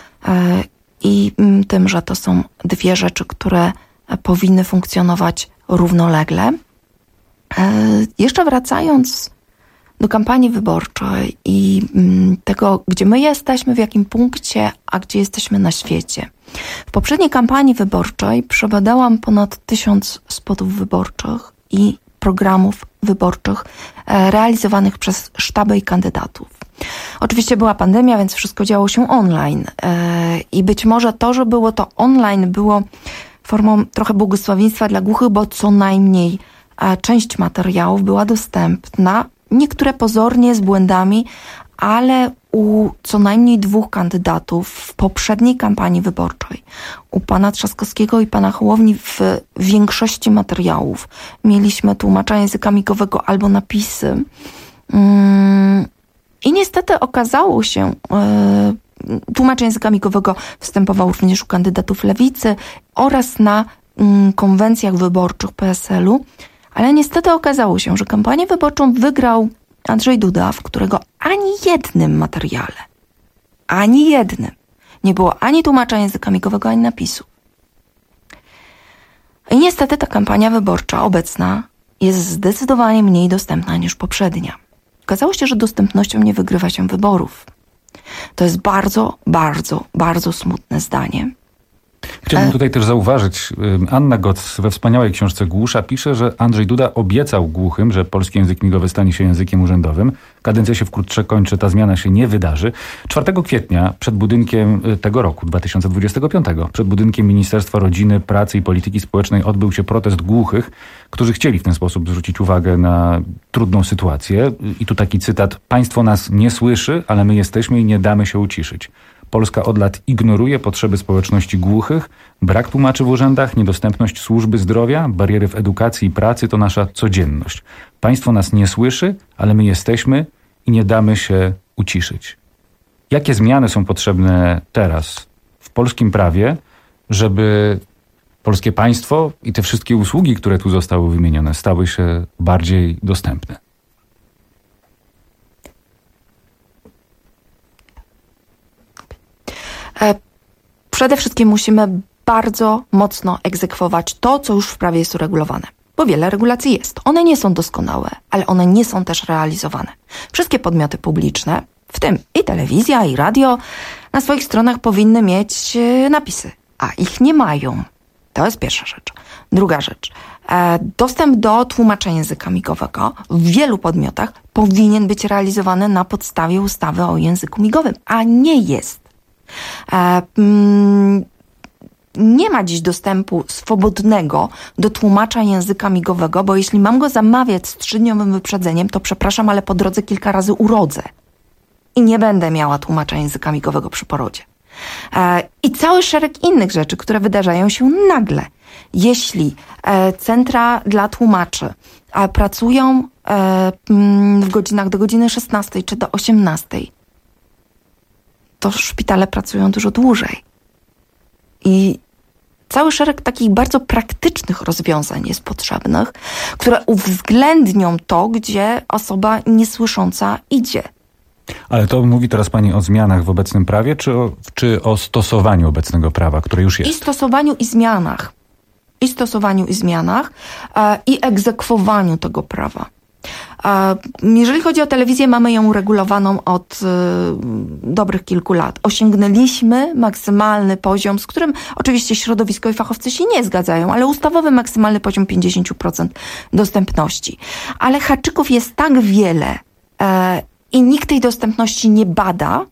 Speaker 15: i tym, że to są dwie rzeczy, które powinny funkcjonować równolegle. Jeszcze wracając do kampanii wyborczej i tego, gdzie my jesteśmy, w jakim punkcie, a gdzie jesteśmy na świecie. W poprzedniej kampanii wyborczej przebadałam ponad tysiąc spotów wyborczych i programów wyborczych realizowanych przez sztaby i kandydatów. Oczywiście była pandemia, więc wszystko działo się online i być może to, że było to online, było formą trochę błogosławieństwa dla głuchych, bo co najmniej część materiałów była dostępna, niektóre pozornie z błędami, ale u co najmniej dwóch kandydatów w poprzedniej kampanii wyborczej, u pana Trzaskowskiego i pana Hołowni, w większości materiałów mieliśmy tłumacza języka migowego albo napisy. I niestety okazało się, tłumacz języka migowego występował również u kandydatów Lewicy oraz na konwencjach wyborczych P S L u, ale niestety okazało się, że kampanię wyborczą wygrał Andrzej Duda, w którego ani jednym materiale, ani jednym nie było ani tłumacza języka migowego, ani napisu. I niestety ta kampania wyborcza obecna jest zdecydowanie mniej dostępna niż poprzednia. Okazało się, że dostępnością nie wygrywa się wyborów. To jest bardzo, bardzo, bardzo smutne zdanie.
Speaker 16: Chciałbym tutaj też zauważyć, Anna Goc we wspaniałej książce Głusza pisze, że Andrzej Duda obiecał głuchym, że polski język migowy stanie się językiem urzędowym. Kadencja się wkrótce kończy, ta zmiana się nie wydarzy. czwartego kwietnia przed budynkiem tego roku, dwa tysiące dwudziestego piątego, przed budynkiem Ministerstwa Rodziny, Pracy i Polityki Społecznej odbył się protest głuchych, którzy chcieli w ten sposób zwrócić uwagę na trudną sytuację. I tu taki cytat: państwo nas nie słyszy, ale my jesteśmy i nie damy się uciszyć. Polska od lat ignoruje potrzeby społeczności głuchych, brak tłumaczy w urzędach, niedostępność służby zdrowia, bariery w edukacji i pracy to nasza codzienność. Państwo nas nie słyszy, ale my jesteśmy i nie damy się uciszyć. Jakie zmiany są potrzebne teraz w polskim prawie, żeby polskie państwo i te wszystkie usługi, które tu zostały wymienione, stały się bardziej dostępne?
Speaker 15: Przede wszystkim musimy bardzo mocno egzekwować to, co już w prawie jest uregulowane. Bo wiele regulacji jest. One nie są doskonałe, ale one nie są też realizowane. Wszystkie podmioty publiczne, w tym i telewizja, i radio, na swoich stronach powinny mieć napisy, a ich nie mają. To jest pierwsza rzecz. Druga rzecz. Dostęp do tłumacza języka migowego w wielu podmiotach powinien być realizowany na podstawie ustawy o języku migowym, a nie jest. Nie ma dziś dostępu swobodnego do tłumacza języka migowego, bo jeśli mam go zamawiać z trzydniowym wyprzedzeniem, to przepraszam, ale po drodze kilka razy urodzę i nie będę miała tłumacza języka migowego przy porodzie. I cały szereg innych rzeczy, które wydarzają się nagle. Jeśli centra dla tłumaczy pracują w godzinach do godziny szesnastej czy do osiemnastej, to szpitale pracują dużo dłużej. I cały szereg takich bardzo praktycznych rozwiązań jest potrzebnych, które uwzględnią to, gdzie osoba niesłysząca idzie.
Speaker 16: Ale to mówi teraz pani o zmianach w obecnym prawie, czy o, czy o stosowaniu obecnego prawa, które już jest?
Speaker 15: I stosowaniu i zmianach. I stosowaniu i zmianach e, i egzekwowaniu tego prawa. E, jeżeli chodzi o telewizję, mamy ją uregulowaną od e, dobrych kilku lat. Osiągnęliśmy maksymalny poziom, z którym oczywiście środowisko i fachowcy się nie zgadzają, ale ustawowy maksymalny poziom pięćdziesiąt procent dostępności. Ale haczyków jest tak wiele e, i nikt tej dostępności nie bada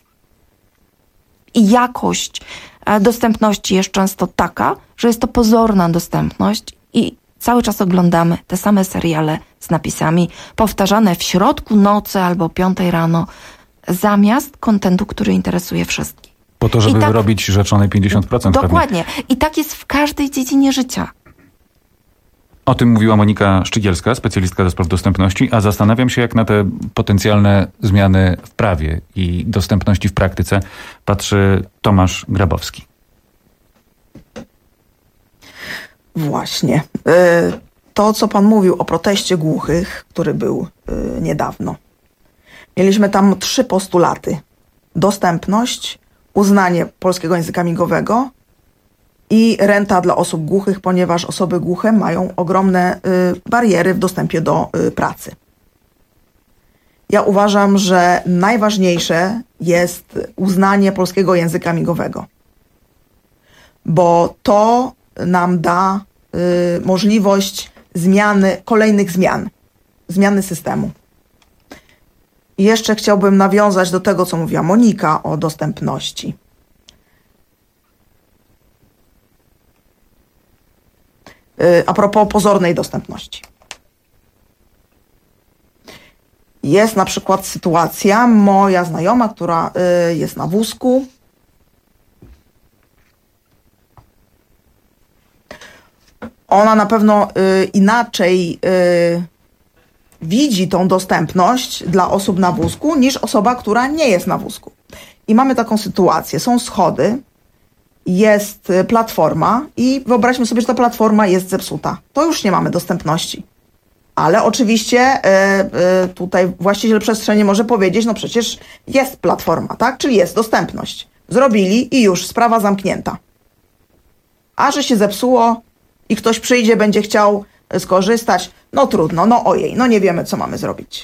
Speaker 15: i jakość dostępności jest często taka, że jest to pozorna dostępność i cały czas oglądamy te same seriale z napisami powtarzane w środku nocy albo piątej rano zamiast kontentu, który interesuje wszystkich.
Speaker 16: Po to, żeby tak, wyrobić rzeczone pięćdziesiąt procent.
Speaker 15: Dokładnie. Pewnie. I tak jest w każdej dziedzinie życia.
Speaker 16: O tym mówiła Monika Szczygielska, specjalistka do spraw dostępności, a zastanawiam się, jak na te potencjalne zmiany w prawie i dostępności w praktyce patrzy Tomasz Grabowski.
Speaker 17: Właśnie. To, co pan mówił o proteście głuchych, który był niedawno. Mieliśmy tam trzy postulaty. Dostępność, uznanie polskiego języka migowego i renta dla osób głuchych, ponieważ osoby głuche mają ogromne y, bariery w dostępie do y, pracy. Ja uważam, że najważniejsze jest uznanie polskiego języka migowego, bo to nam da y, możliwość zmiany, kolejnych zmian, zmiany systemu. I jeszcze chciałbym nawiązać do tego, co mówiła Monika o dostępności. A propos pozornej dostępności. Jest na przykład sytuacja, moja znajoma, która y, jest na wózku. Ona na pewno y, inaczej y, widzi tą dostępność dla osób na wózku niż osoba, która nie jest na wózku. I mamy taką sytuację. Są schody, jest platforma i wyobraźmy sobie, że ta platforma jest zepsuta. To już nie mamy dostępności. Ale oczywiście y, y, tutaj właściciel przestrzeni może powiedzieć, no przecież jest platforma, tak? Czyli jest dostępność. Zrobili i już, sprawa zamknięta. A że się zepsuło i ktoś przyjdzie, będzie chciał skorzystać, no trudno, no ojej, no nie wiemy, co mamy zrobić.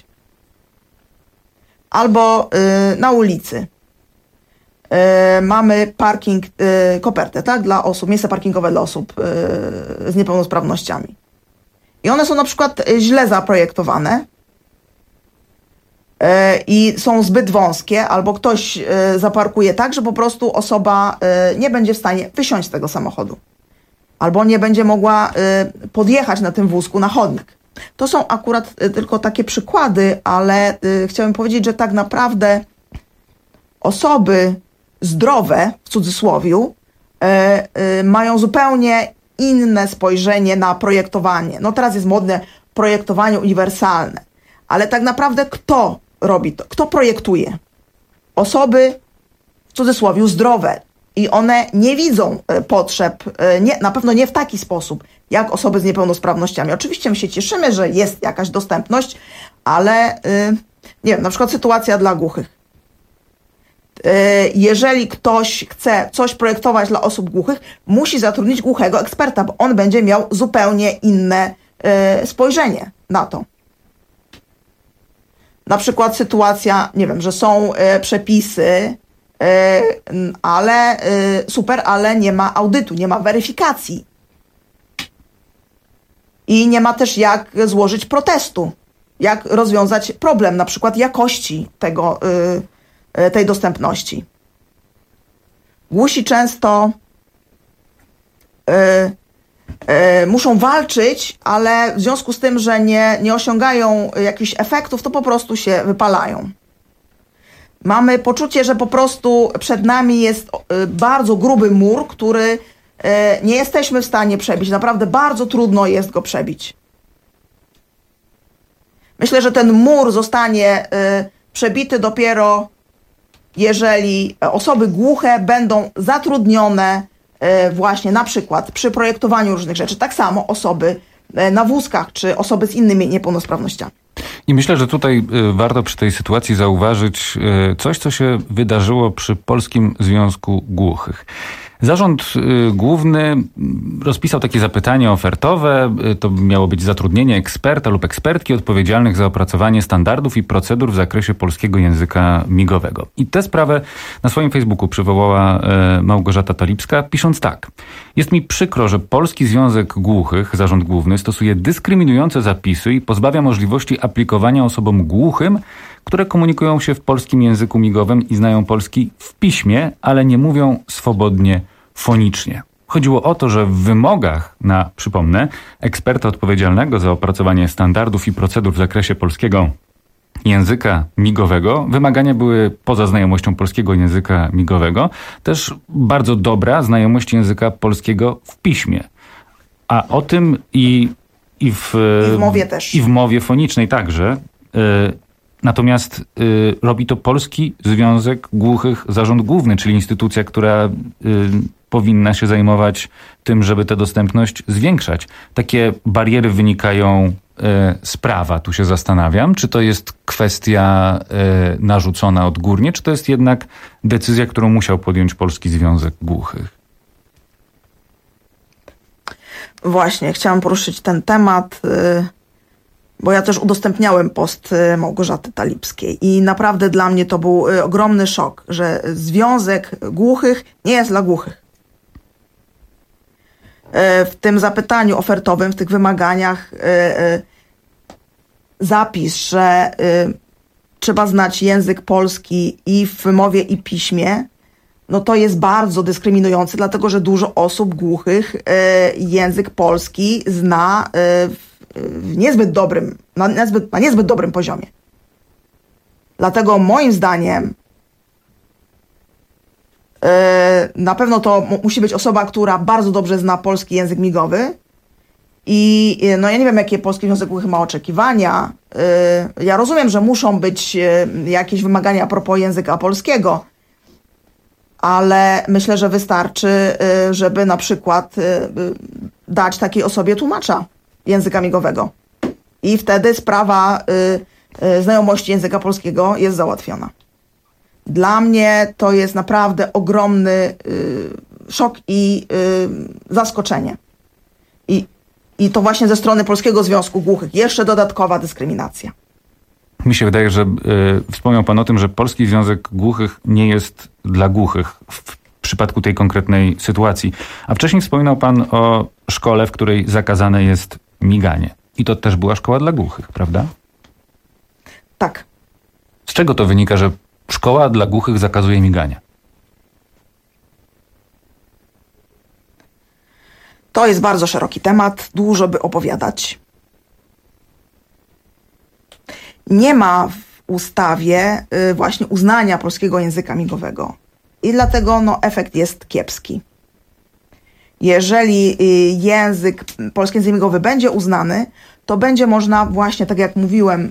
Speaker 17: Albo y, na ulicy. Yy, mamy parking, yy, kopertę, tak, dla osób, miejsca parkingowe dla osób yy, z niepełnosprawnościami. I one są na przykład źle zaprojektowane yy, i są zbyt wąskie, albo ktoś yy, zaparkuje tak, że po prostu osoba yy, nie będzie w stanie wysiąść z tego samochodu. Albo nie będzie mogła yy, podjechać na tym wózku na chodnik. To są akurat yy, tylko takie przykłady, ale yy, chciałbym powiedzieć, że tak naprawdę osoby zdrowe, w cudzysłowiu, yy, yy, mają zupełnie inne spojrzenie na projektowanie. No teraz jest modne projektowanie uniwersalne, ale tak naprawdę kto robi to? Kto projektuje? Osoby, w cudzysłowiu, zdrowe i one nie widzą yy, potrzeb, yy, nie, na pewno nie w taki sposób, jak osoby z niepełnosprawnościami. Oczywiście my się cieszymy, że jest jakaś dostępność, ale yy, nie wiem, na przykład sytuacja dla głuchych. Jeżeli ktoś chce coś projektować dla osób głuchych, musi zatrudnić głuchego eksperta, bo on będzie miał zupełnie inne y, spojrzenie na to. Na przykład sytuacja, nie wiem, że są y, przepisy, y, ale y, super, ale nie ma audytu, nie ma weryfikacji. I nie ma też jak złożyć protestu, jak rozwiązać problem, na przykład jakości tego y, tej dostępności. Głusi często y, y, muszą walczyć, ale w związku z tym, że nie, nie osiągają jakichś efektów, to po prostu się wypalają. Mamy poczucie, że po prostu przed nami jest y, bardzo gruby mur, który y, nie jesteśmy w stanie przebić. Naprawdę bardzo trudno jest go przebić. Myślę, że ten mur zostanie y, przebity dopiero jeżeli osoby głuche będą zatrudnione właśnie na przykład przy projektowaniu różnych rzeczy, tak samo osoby na wózkach, czy osoby z innymi niepełnosprawnościami.
Speaker 16: I myślę, że tutaj warto przy tej sytuacji zauważyć coś, co się wydarzyło przy Polskim Związku Głuchych. Zarząd Główny rozpisał takie zapytanie ofertowe. To miało być zatrudnienie eksperta lub ekspertki odpowiedzialnych za opracowanie standardów i procedur w zakresie polskiego języka migowego. I tę sprawę na swoim Facebooku przywołała Małgorzata Talipska, pisząc tak. Jest mi przykro, że Polski Związek Głuchych, Zarząd Główny, stosuje dyskryminujące zapisy i pozbawia możliwości aplikowania osobom głuchym, które komunikują się w polskim języku migowym i znają polski w piśmie, ale nie mówią swobodnie fonicznie. Chodziło o to, że w wymogach na, przypomnę, eksperta odpowiedzialnego za opracowanie standardów i procedur w zakresie polskiego języka migowego, wymagania były poza znajomością polskiego języka migowego, też bardzo dobra znajomość języka polskiego w piśmie. A o tym i, i, w,
Speaker 17: I w mowie też.
Speaker 16: I w mowie fonicznej także. Yy, Natomiast y, robi to Polski Związek Głuchych Zarząd Główny, czyli instytucja, która y, powinna się zajmować tym, żeby tę dostępność zwiększać. Takie bariery wynikają y, z prawa, tu się zastanawiam. Czy to jest kwestia y, narzucona odgórnie, czy to jest jednak decyzja, którą musiał podjąć Polski Związek Głuchych?
Speaker 17: Właśnie, chciałam poruszyć ten temat, y bo ja też udostępniałem post Małgorzaty Talipskiej i naprawdę dla mnie to był ogromny szok, że Związek Głuchych nie jest dla głuchych. W tym zapytaniu ofertowym, w tych wymaganiach zapis, że trzeba znać język polski i w mowie i piśmie, no to jest bardzo dyskryminujący, dlatego że dużo osób głuchych język polski zna w w niezbyt dobrym, na niezbyt, na niezbyt dobrym poziomie. Dlatego moim zdaniem yy, na pewno to m- musi być osoba, która bardzo dobrze zna polski język migowy i yy, no ja nie wiem, jakie Polski Związek Głuchych ma oczekiwania. Yy, ja rozumiem, że muszą być yy, jakieś wymagania a propos języka polskiego, ale myślę, że wystarczy, yy, żeby na przykład yy, dać takiej osobie tłumacza języka migowego. I wtedy sprawa y, y, znajomości języka polskiego jest załatwiona. Dla mnie to jest naprawdę ogromny y, szok i y, zaskoczenie. I, I to właśnie ze strony Polskiego Związku Głuchych. Jeszcze dodatkowa dyskryminacja.
Speaker 16: Mi się wydaje, że y, wspomniał pan o tym, że Polski Związek Głuchych nie jest dla głuchych w przypadku tej konkretnej sytuacji. A wcześniej wspominał pan o szkole, w której zakazane jest miganie. I to też była szkoła dla głuchych, prawda?
Speaker 17: Tak.
Speaker 16: Z czego to wynika, że szkoła dla głuchych zakazuje migania?
Speaker 17: To jest bardzo szeroki temat, dużo by opowiadać. Nie ma w ustawie y, właśnie uznania polskiego języka migowego. I dlatego no, efekt jest kiepski. Jeżeli język, polski język migowy będzie uznany, to będzie można właśnie, tak jak mówiłem,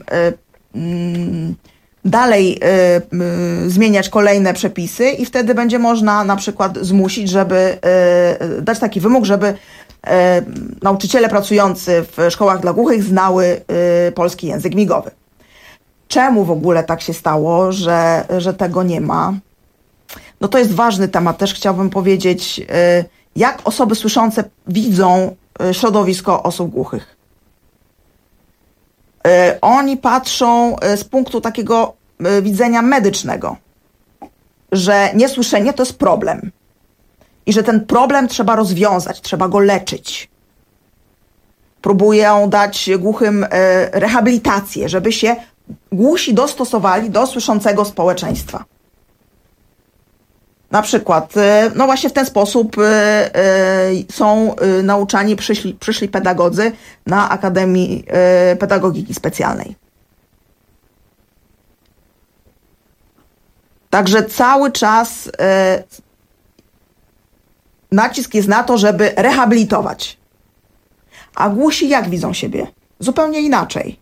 Speaker 17: dalej zmieniać kolejne przepisy i wtedy będzie można na przykład zmusić, żeby dać taki wymóg, żeby nauczyciele pracujący w szkołach dla głuchych znały polski język migowy. Czemu w ogóle tak się stało, że, że tego nie ma? No to jest ważny temat. Też chciałbym powiedzieć, jak osoby słyszące widzą środowisko osób głuchych. Oni patrzą z punktu takiego widzenia medycznego, że niesłyszenie to jest problem i że ten problem trzeba rozwiązać, trzeba go leczyć. Próbują dać głuchym rehabilitację, żeby się głusi dostosowali do słyszącego społeczeństwa. Na przykład, no właśnie w ten sposób są nauczani przyszli, przyszli pedagodzy na Akademii Pedagogiki Specjalnej. Także cały czas nacisk jest na to, żeby rehabilitować. A głusi jak widzą siebie? Zupełnie inaczej.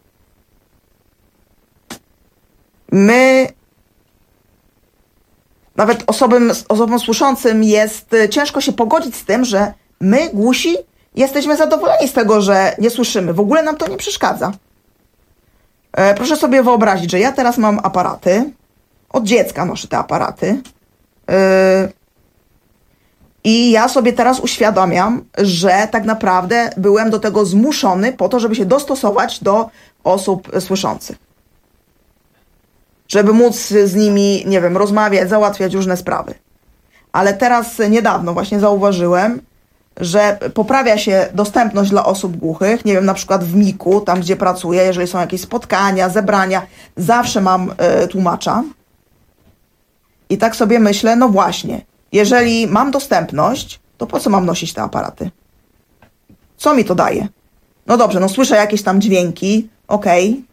Speaker 17: My nawet osobom, osobom słyszącym jest ciężko się pogodzić z tym, że my, głusi, jesteśmy zadowoleni z tego, że nie słyszymy. W ogóle nam to nie przeszkadza. E, proszę sobie wyobrazić, że ja teraz mam aparaty, od dziecka noszę te aparaty e, i ja sobie teraz uświadamiam, że tak naprawdę byłem do tego zmuszony po to, żeby się dostosować do osób słyszących. Żeby móc z nimi, nie wiem, rozmawiać, załatwiać różne sprawy. Ale teraz niedawno właśnie zauważyłem, że poprawia się dostępność dla osób głuchych, nie wiem, na przykład w miku, tam gdzie pracuję, jeżeli są jakieś spotkania, zebrania, zawsze mam y, tłumacza. I tak sobie myślę, no właśnie, jeżeli mam dostępność, to po co mam nosić te aparaty? Co mi to daje? No dobrze, no słyszę jakieś tam dźwięki, okej. Okay.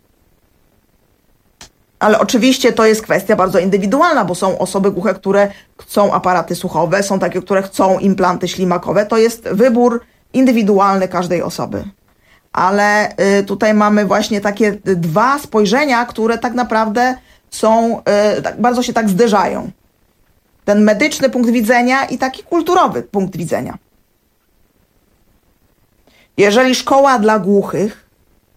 Speaker 17: Ale oczywiście to jest kwestia bardzo indywidualna, bo są osoby głuche, które chcą aparaty słuchowe, są takie, które chcą implanty ślimakowe. To jest wybór indywidualny każdej osoby. Ale y, tutaj mamy właśnie takie dwa spojrzenia, które tak naprawdę są, y, tak, bardzo się tak zderzają. Ten medyczny punkt widzenia i taki kulturowy punkt widzenia. Jeżeli szkoła dla głuchych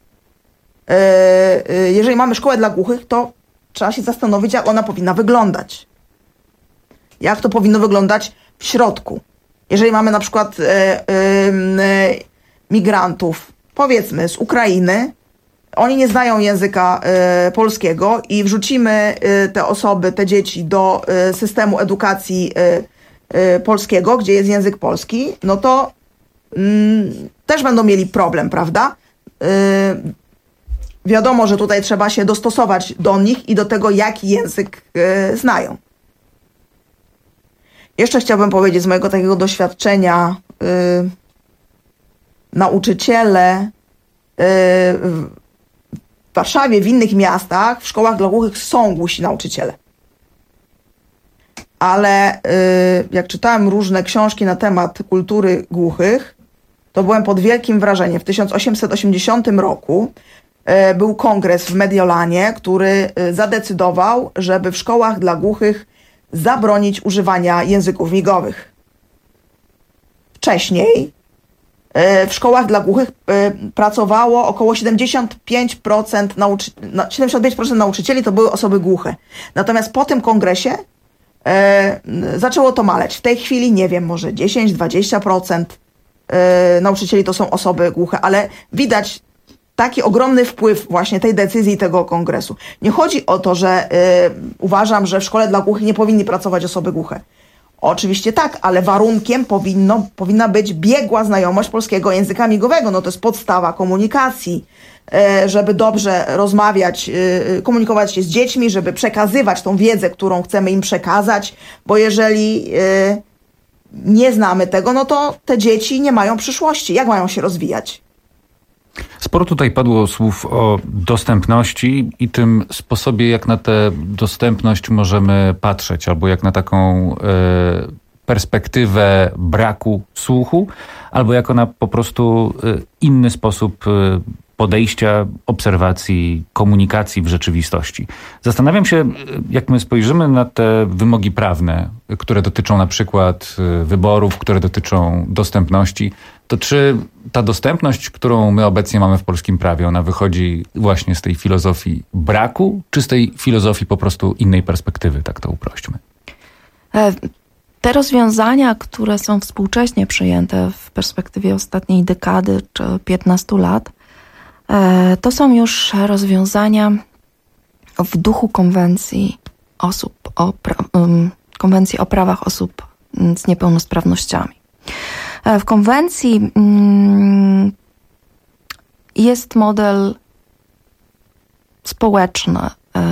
Speaker 17: jeżeli mamy szkołę dla głuchych, to trzeba się zastanowić, jak ona powinna wyglądać. Jak to powinno wyglądać w środku. Jeżeli mamy na przykład e, e, migrantów, powiedzmy z Ukrainy, oni nie znają języka e, polskiego i wrzucimy e, te osoby, te dzieci do e, systemu edukacji e, e, polskiego, gdzie jest język polski, no to mm, też będą mieli problem, prawda? E, Wiadomo, że tutaj trzeba się dostosować do nich i do tego, jaki język y, znają. Jeszcze chciałbym powiedzieć z mojego takiego doświadczenia, y, nauczyciele y, w Warszawie, w innych miastach, w szkołach dla głuchych są głusi nauczyciele. Ale y, jak czytałem różne książki na temat kultury głuchych, to byłem pod wielkim wrażeniem. W tysiąc osiemset osiemdziesiątym roku był kongres w Mediolanie, który zadecydował, żeby w szkołach dla głuchych zabronić używania języków migowych. Wcześniej w szkołach dla głuchych pracowało około siedemdziesiąt pięć procent, nauczy- siedemdziesiąt pięć procent nauczycieli to były osoby głuche. Natomiast po tym kongresie e, zaczęło to maleć. W tej chwili, nie wiem, może dziesięć do dwudziestu procent e, nauczycieli to są osoby głuche, ale widać taki ogromny wpływ właśnie tej decyzji tego kongresu. Nie chodzi o to, że y, uważam, że w szkole dla głuchych nie powinny pracować osoby głuche. Oczywiście tak, ale warunkiem powinno, powinna być biegła znajomość polskiego języka migowego. No to jest podstawa komunikacji, y, żeby dobrze rozmawiać, y, komunikować się z dziećmi, żeby przekazywać tą wiedzę, którą chcemy im przekazać, bo jeżeli y, nie znamy tego, no to te dzieci nie mają przyszłości. Jak mają się rozwijać?
Speaker 16: Sporo tutaj padło słów o dostępności i tym sposobie, jak na tę dostępność możemy patrzeć, albo jak na taką e, perspektywę braku słuchu, albo jako na po prostu e, inny sposób e, podejścia, obserwacji, komunikacji w rzeczywistości. Zastanawiam się, jak my spojrzymy na te wymogi prawne, które dotyczą na przykład wyborów, które dotyczą dostępności, to czy ta dostępność, którą my obecnie mamy w polskim prawie, ona wychodzi właśnie z tej filozofii braku, czy z tej filozofii po prostu innej perspektywy, tak to uprośćmy?
Speaker 15: Te rozwiązania, które są współcześnie przyjęte w perspektywie ostatniej dekady czy piętnastu lat, to są już rozwiązania w duchu konwencji osób o pra- konwencji o prawach osób z niepełnosprawnościami. W konwencji jest model społeczny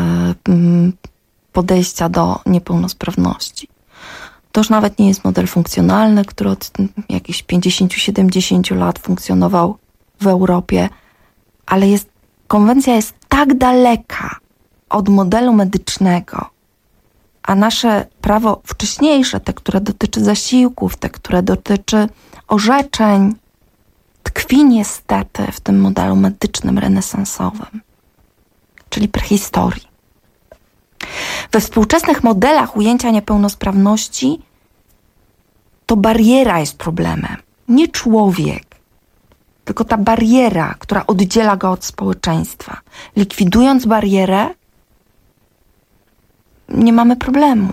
Speaker 15: podejścia do niepełnosprawności. To już nawet nie jest model funkcjonalny, który od jakichś pięćdziesiąt do siedemdziesięciu lat funkcjonował w Europie, ale jest, konwencja jest tak daleka od modelu medycznego, a nasze prawo wcześniejsze, te, które dotyczy zasiłków, te, które dotyczy orzeczeń, tkwi niestety w tym modelu medycznym renesansowym, czyli prehistorii. We współczesnych modelach ujęcia niepełnosprawności to bariera jest problemem, nie człowiek, tylko ta bariera, która oddziela go od społeczeństwa. Likwidując barierę, nie mamy problemu.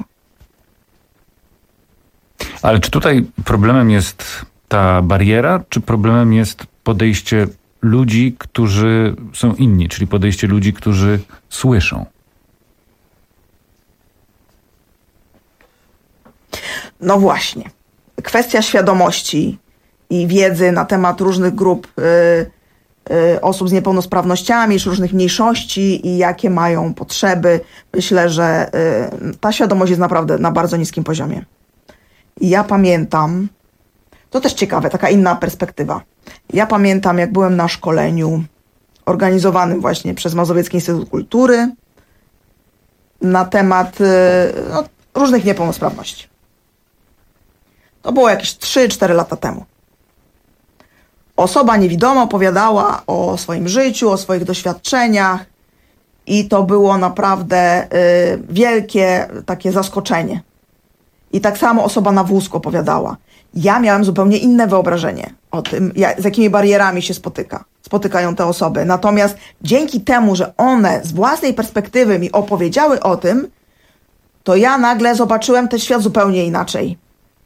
Speaker 16: Ale czy tutaj problemem jest ta bariera, czy problemem jest podejście ludzi, którzy są inni, czyli podejście ludzi, którzy słyszą?
Speaker 17: No właśnie. Kwestia świadomości i wiedzy na temat różnych grup y, y, osób z niepełnosprawnościami, czy różnych mniejszości i jakie mają potrzeby. Myślę, że y, ta świadomość jest naprawdę na bardzo niskim poziomie. I ja pamiętam, to też ciekawe, taka inna perspektywa. Ja pamiętam, jak byłem na szkoleniu organizowanym właśnie przez Mazowiecki Instytut Kultury na temat y, no, różnych niepełnosprawności. To było jakieś trzy cztery lata temu. Osoba niewidoma opowiadała o swoim życiu, o swoich doświadczeniach i to było naprawdę y, wielkie takie zaskoczenie. I tak samo osoba na wózku opowiadała. Ja miałem zupełnie inne wyobrażenie o tym, jak, z jakimi barierami się spotyka, spotykają te osoby. Natomiast dzięki temu, że one z własnej perspektywy mi opowiedziały o tym, to ja nagle zobaczyłem ten świat zupełnie inaczej.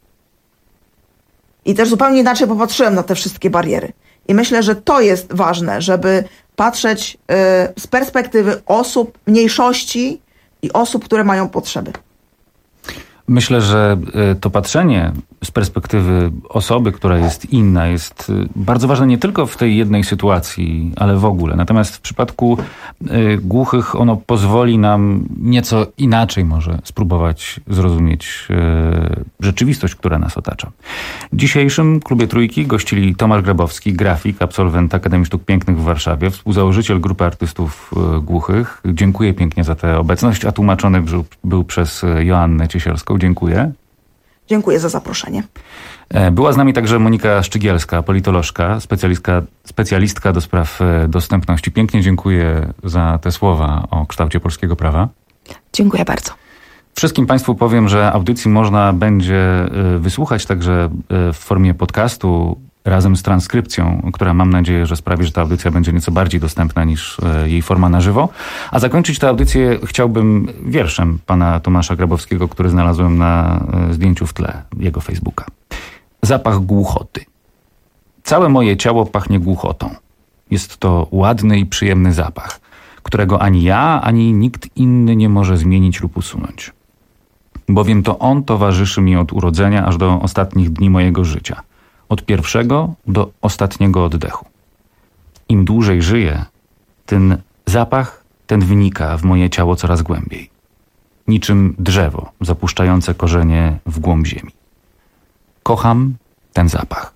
Speaker 17: I też zupełnie inaczej popatrzyłem na te wszystkie bariery. I myślę, że to jest ważne, żeby patrzeć y, z perspektywy osób, mniejszości i osób, które mają potrzeby.
Speaker 16: Myślę, że to patrzenie z perspektywy osoby, która jest inna, jest bardzo ważne nie tylko w tej jednej sytuacji, ale w ogóle. Natomiast w przypadku głuchych ono pozwoli nam nieco inaczej może spróbować zrozumieć rzeczywistość, która nas otacza. W dzisiejszym Klubie Trójki gościli Tomasz Grabowski, grafik, absolwent Akademii Sztuk Pięknych w Warszawie, współzałożyciel Grupy Artystów Głuchych. Dziękuję pięknie za tę obecność, a tłumaczony był, był przez Joannę Ciesielską. Dziękuję.
Speaker 17: Dziękuję za zaproszenie.
Speaker 16: Była z nami także Monika Szczygielska, politolożka, specjalistka, specjalistka do spraw dostępności. Pięknie dziękuję za te słowa o kształcie polskiego prawa.
Speaker 15: Dziękuję bardzo.
Speaker 16: Wszystkim Państwu powiem, że audycji można będzie wysłuchać także w formie podcastu razem z transkrypcją, która mam nadzieję, że sprawi, że ta audycja będzie nieco bardziej dostępna niż jej forma na żywo. A zakończyć tę audycję chciałbym wierszem pana Tomasza Grabowskiego, który znalazłem na zdjęciu w tle jego Facebooka. Zapach głuchoty. Całe moje ciało pachnie głuchotą. Jest to ładny i przyjemny zapach, którego ani ja, ani nikt inny nie może zmienić lub usunąć. Bowiem to on towarzyszy mi od urodzenia aż do ostatnich dni mojego życia. Od pierwszego do ostatniego oddechu. Im dłużej żyję, ten zapach, ten wnika w moje ciało coraz głębiej. Niczym drzewo zapuszczające korzenie w głąb ziemi. Kocham ten zapach.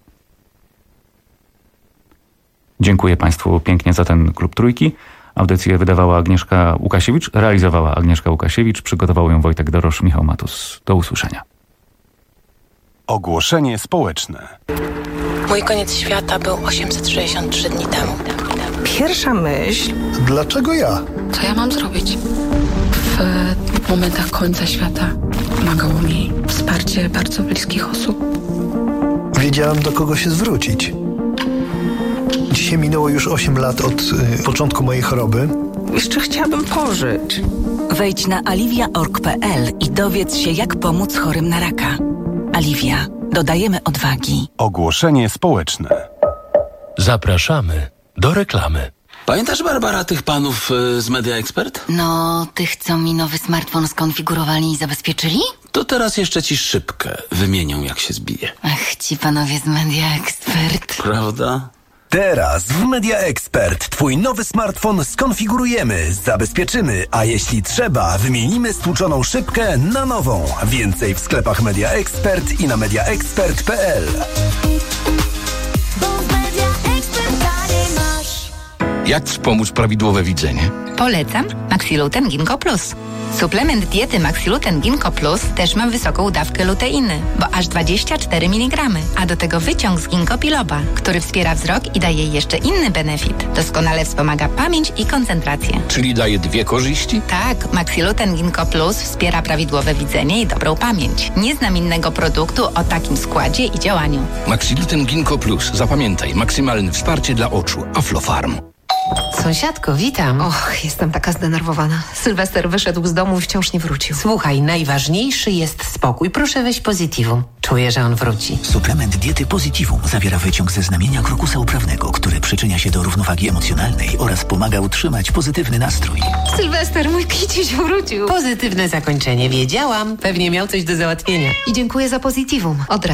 Speaker 16: Dziękuję Państwu pięknie za ten Klub Trójki. Audycję wydawała Agnieszka Łukasiewicz, realizowała Agnieszka Łukasiewicz, przygotował ją Wojtek Dorosz, Michał Matus. Do usłyszenia.
Speaker 2: Ogłoszenie społeczne.
Speaker 18: Mój koniec świata był osiemset sześćdziesiąt trzy dni temu. Pierwsza myśl...
Speaker 19: Dlaczego ja?
Speaker 18: Co ja mam zrobić? W momentach końca świata pomagało mi wsparcie bardzo bliskich osób.
Speaker 19: Wiedziałem, do kogo się zwrócić. Dzisiaj minęło już osiem lat od y, początku mojej choroby.
Speaker 18: Jeszcze chciałabym pożyć.
Speaker 20: Wejdź na aliwia kropka org kropka pe el i dowiedz się, jak pomóc chorym na raka. Aliwia. Dodajemy odwagi.
Speaker 2: Ogłoszenie społeczne. Zapraszamy do reklamy.
Speaker 11: Pamiętasz, Barbara, tych panów y, z Media Expert?
Speaker 13: No, tych, co mi nowy smartfon skonfigurowali i zabezpieczyli?
Speaker 11: To teraz jeszcze ci szybkę wymienią, jak się zbije.
Speaker 13: Ach, ci panowie z Media Expert.
Speaker 11: Prawda?
Speaker 1: Teraz w Media Expert Twój nowy smartfon skonfigurujemy, zabezpieczymy, a jeśli trzeba, wymienimy stłuczoną szybkę na nową. Więcej w sklepach Media Expert i na media expert kropka pe el.
Speaker 21: Jak wspomóc prawidłowe widzenie?
Speaker 22: Polecam Maxiluten Ginkgo Plus.
Speaker 21: Suplement diety Maxiluten Ginkgo Plus też ma wysoką dawkę luteiny, bo aż dwadzieścia cztery miligramy, a do tego wyciąg z ginkgo biloba, który wspiera wzrok i daje jeszcze inny benefit. Doskonale wspomaga pamięć i koncentrację.
Speaker 11: Czyli daje dwie korzyści?
Speaker 21: Tak, Maxiluten Ginkgo Plus wspiera prawidłowe widzenie i dobrą pamięć. Nie znam innego produktu o takim składzie i działaniu.
Speaker 11: Maxiluten Ginkgo Plus. Zapamiętaj, maksymalne wsparcie dla oczu. Aflofarm.
Speaker 22: Sąsiadko, witam.
Speaker 23: Och, jestem taka zdenerwowana. Sylwester wyszedł z domu i wciąż nie wrócił.
Speaker 22: Słuchaj, najważniejszy jest spokój. Proszę weź Positivum. Czuję, że on wróci.
Speaker 24: Suplement diety Positivum zawiera wyciąg ze znamienia krokusa uprawnego, który przyczynia się do równowagi emocjonalnej oraz pomaga utrzymać pozytywny nastrój.
Speaker 23: Sylwester, mój kiciuś wrócił.
Speaker 22: Pozytywne zakończenie. Wiedziałam. Pewnie miał coś do załatwienia.
Speaker 23: I dziękuję za Positivum. Od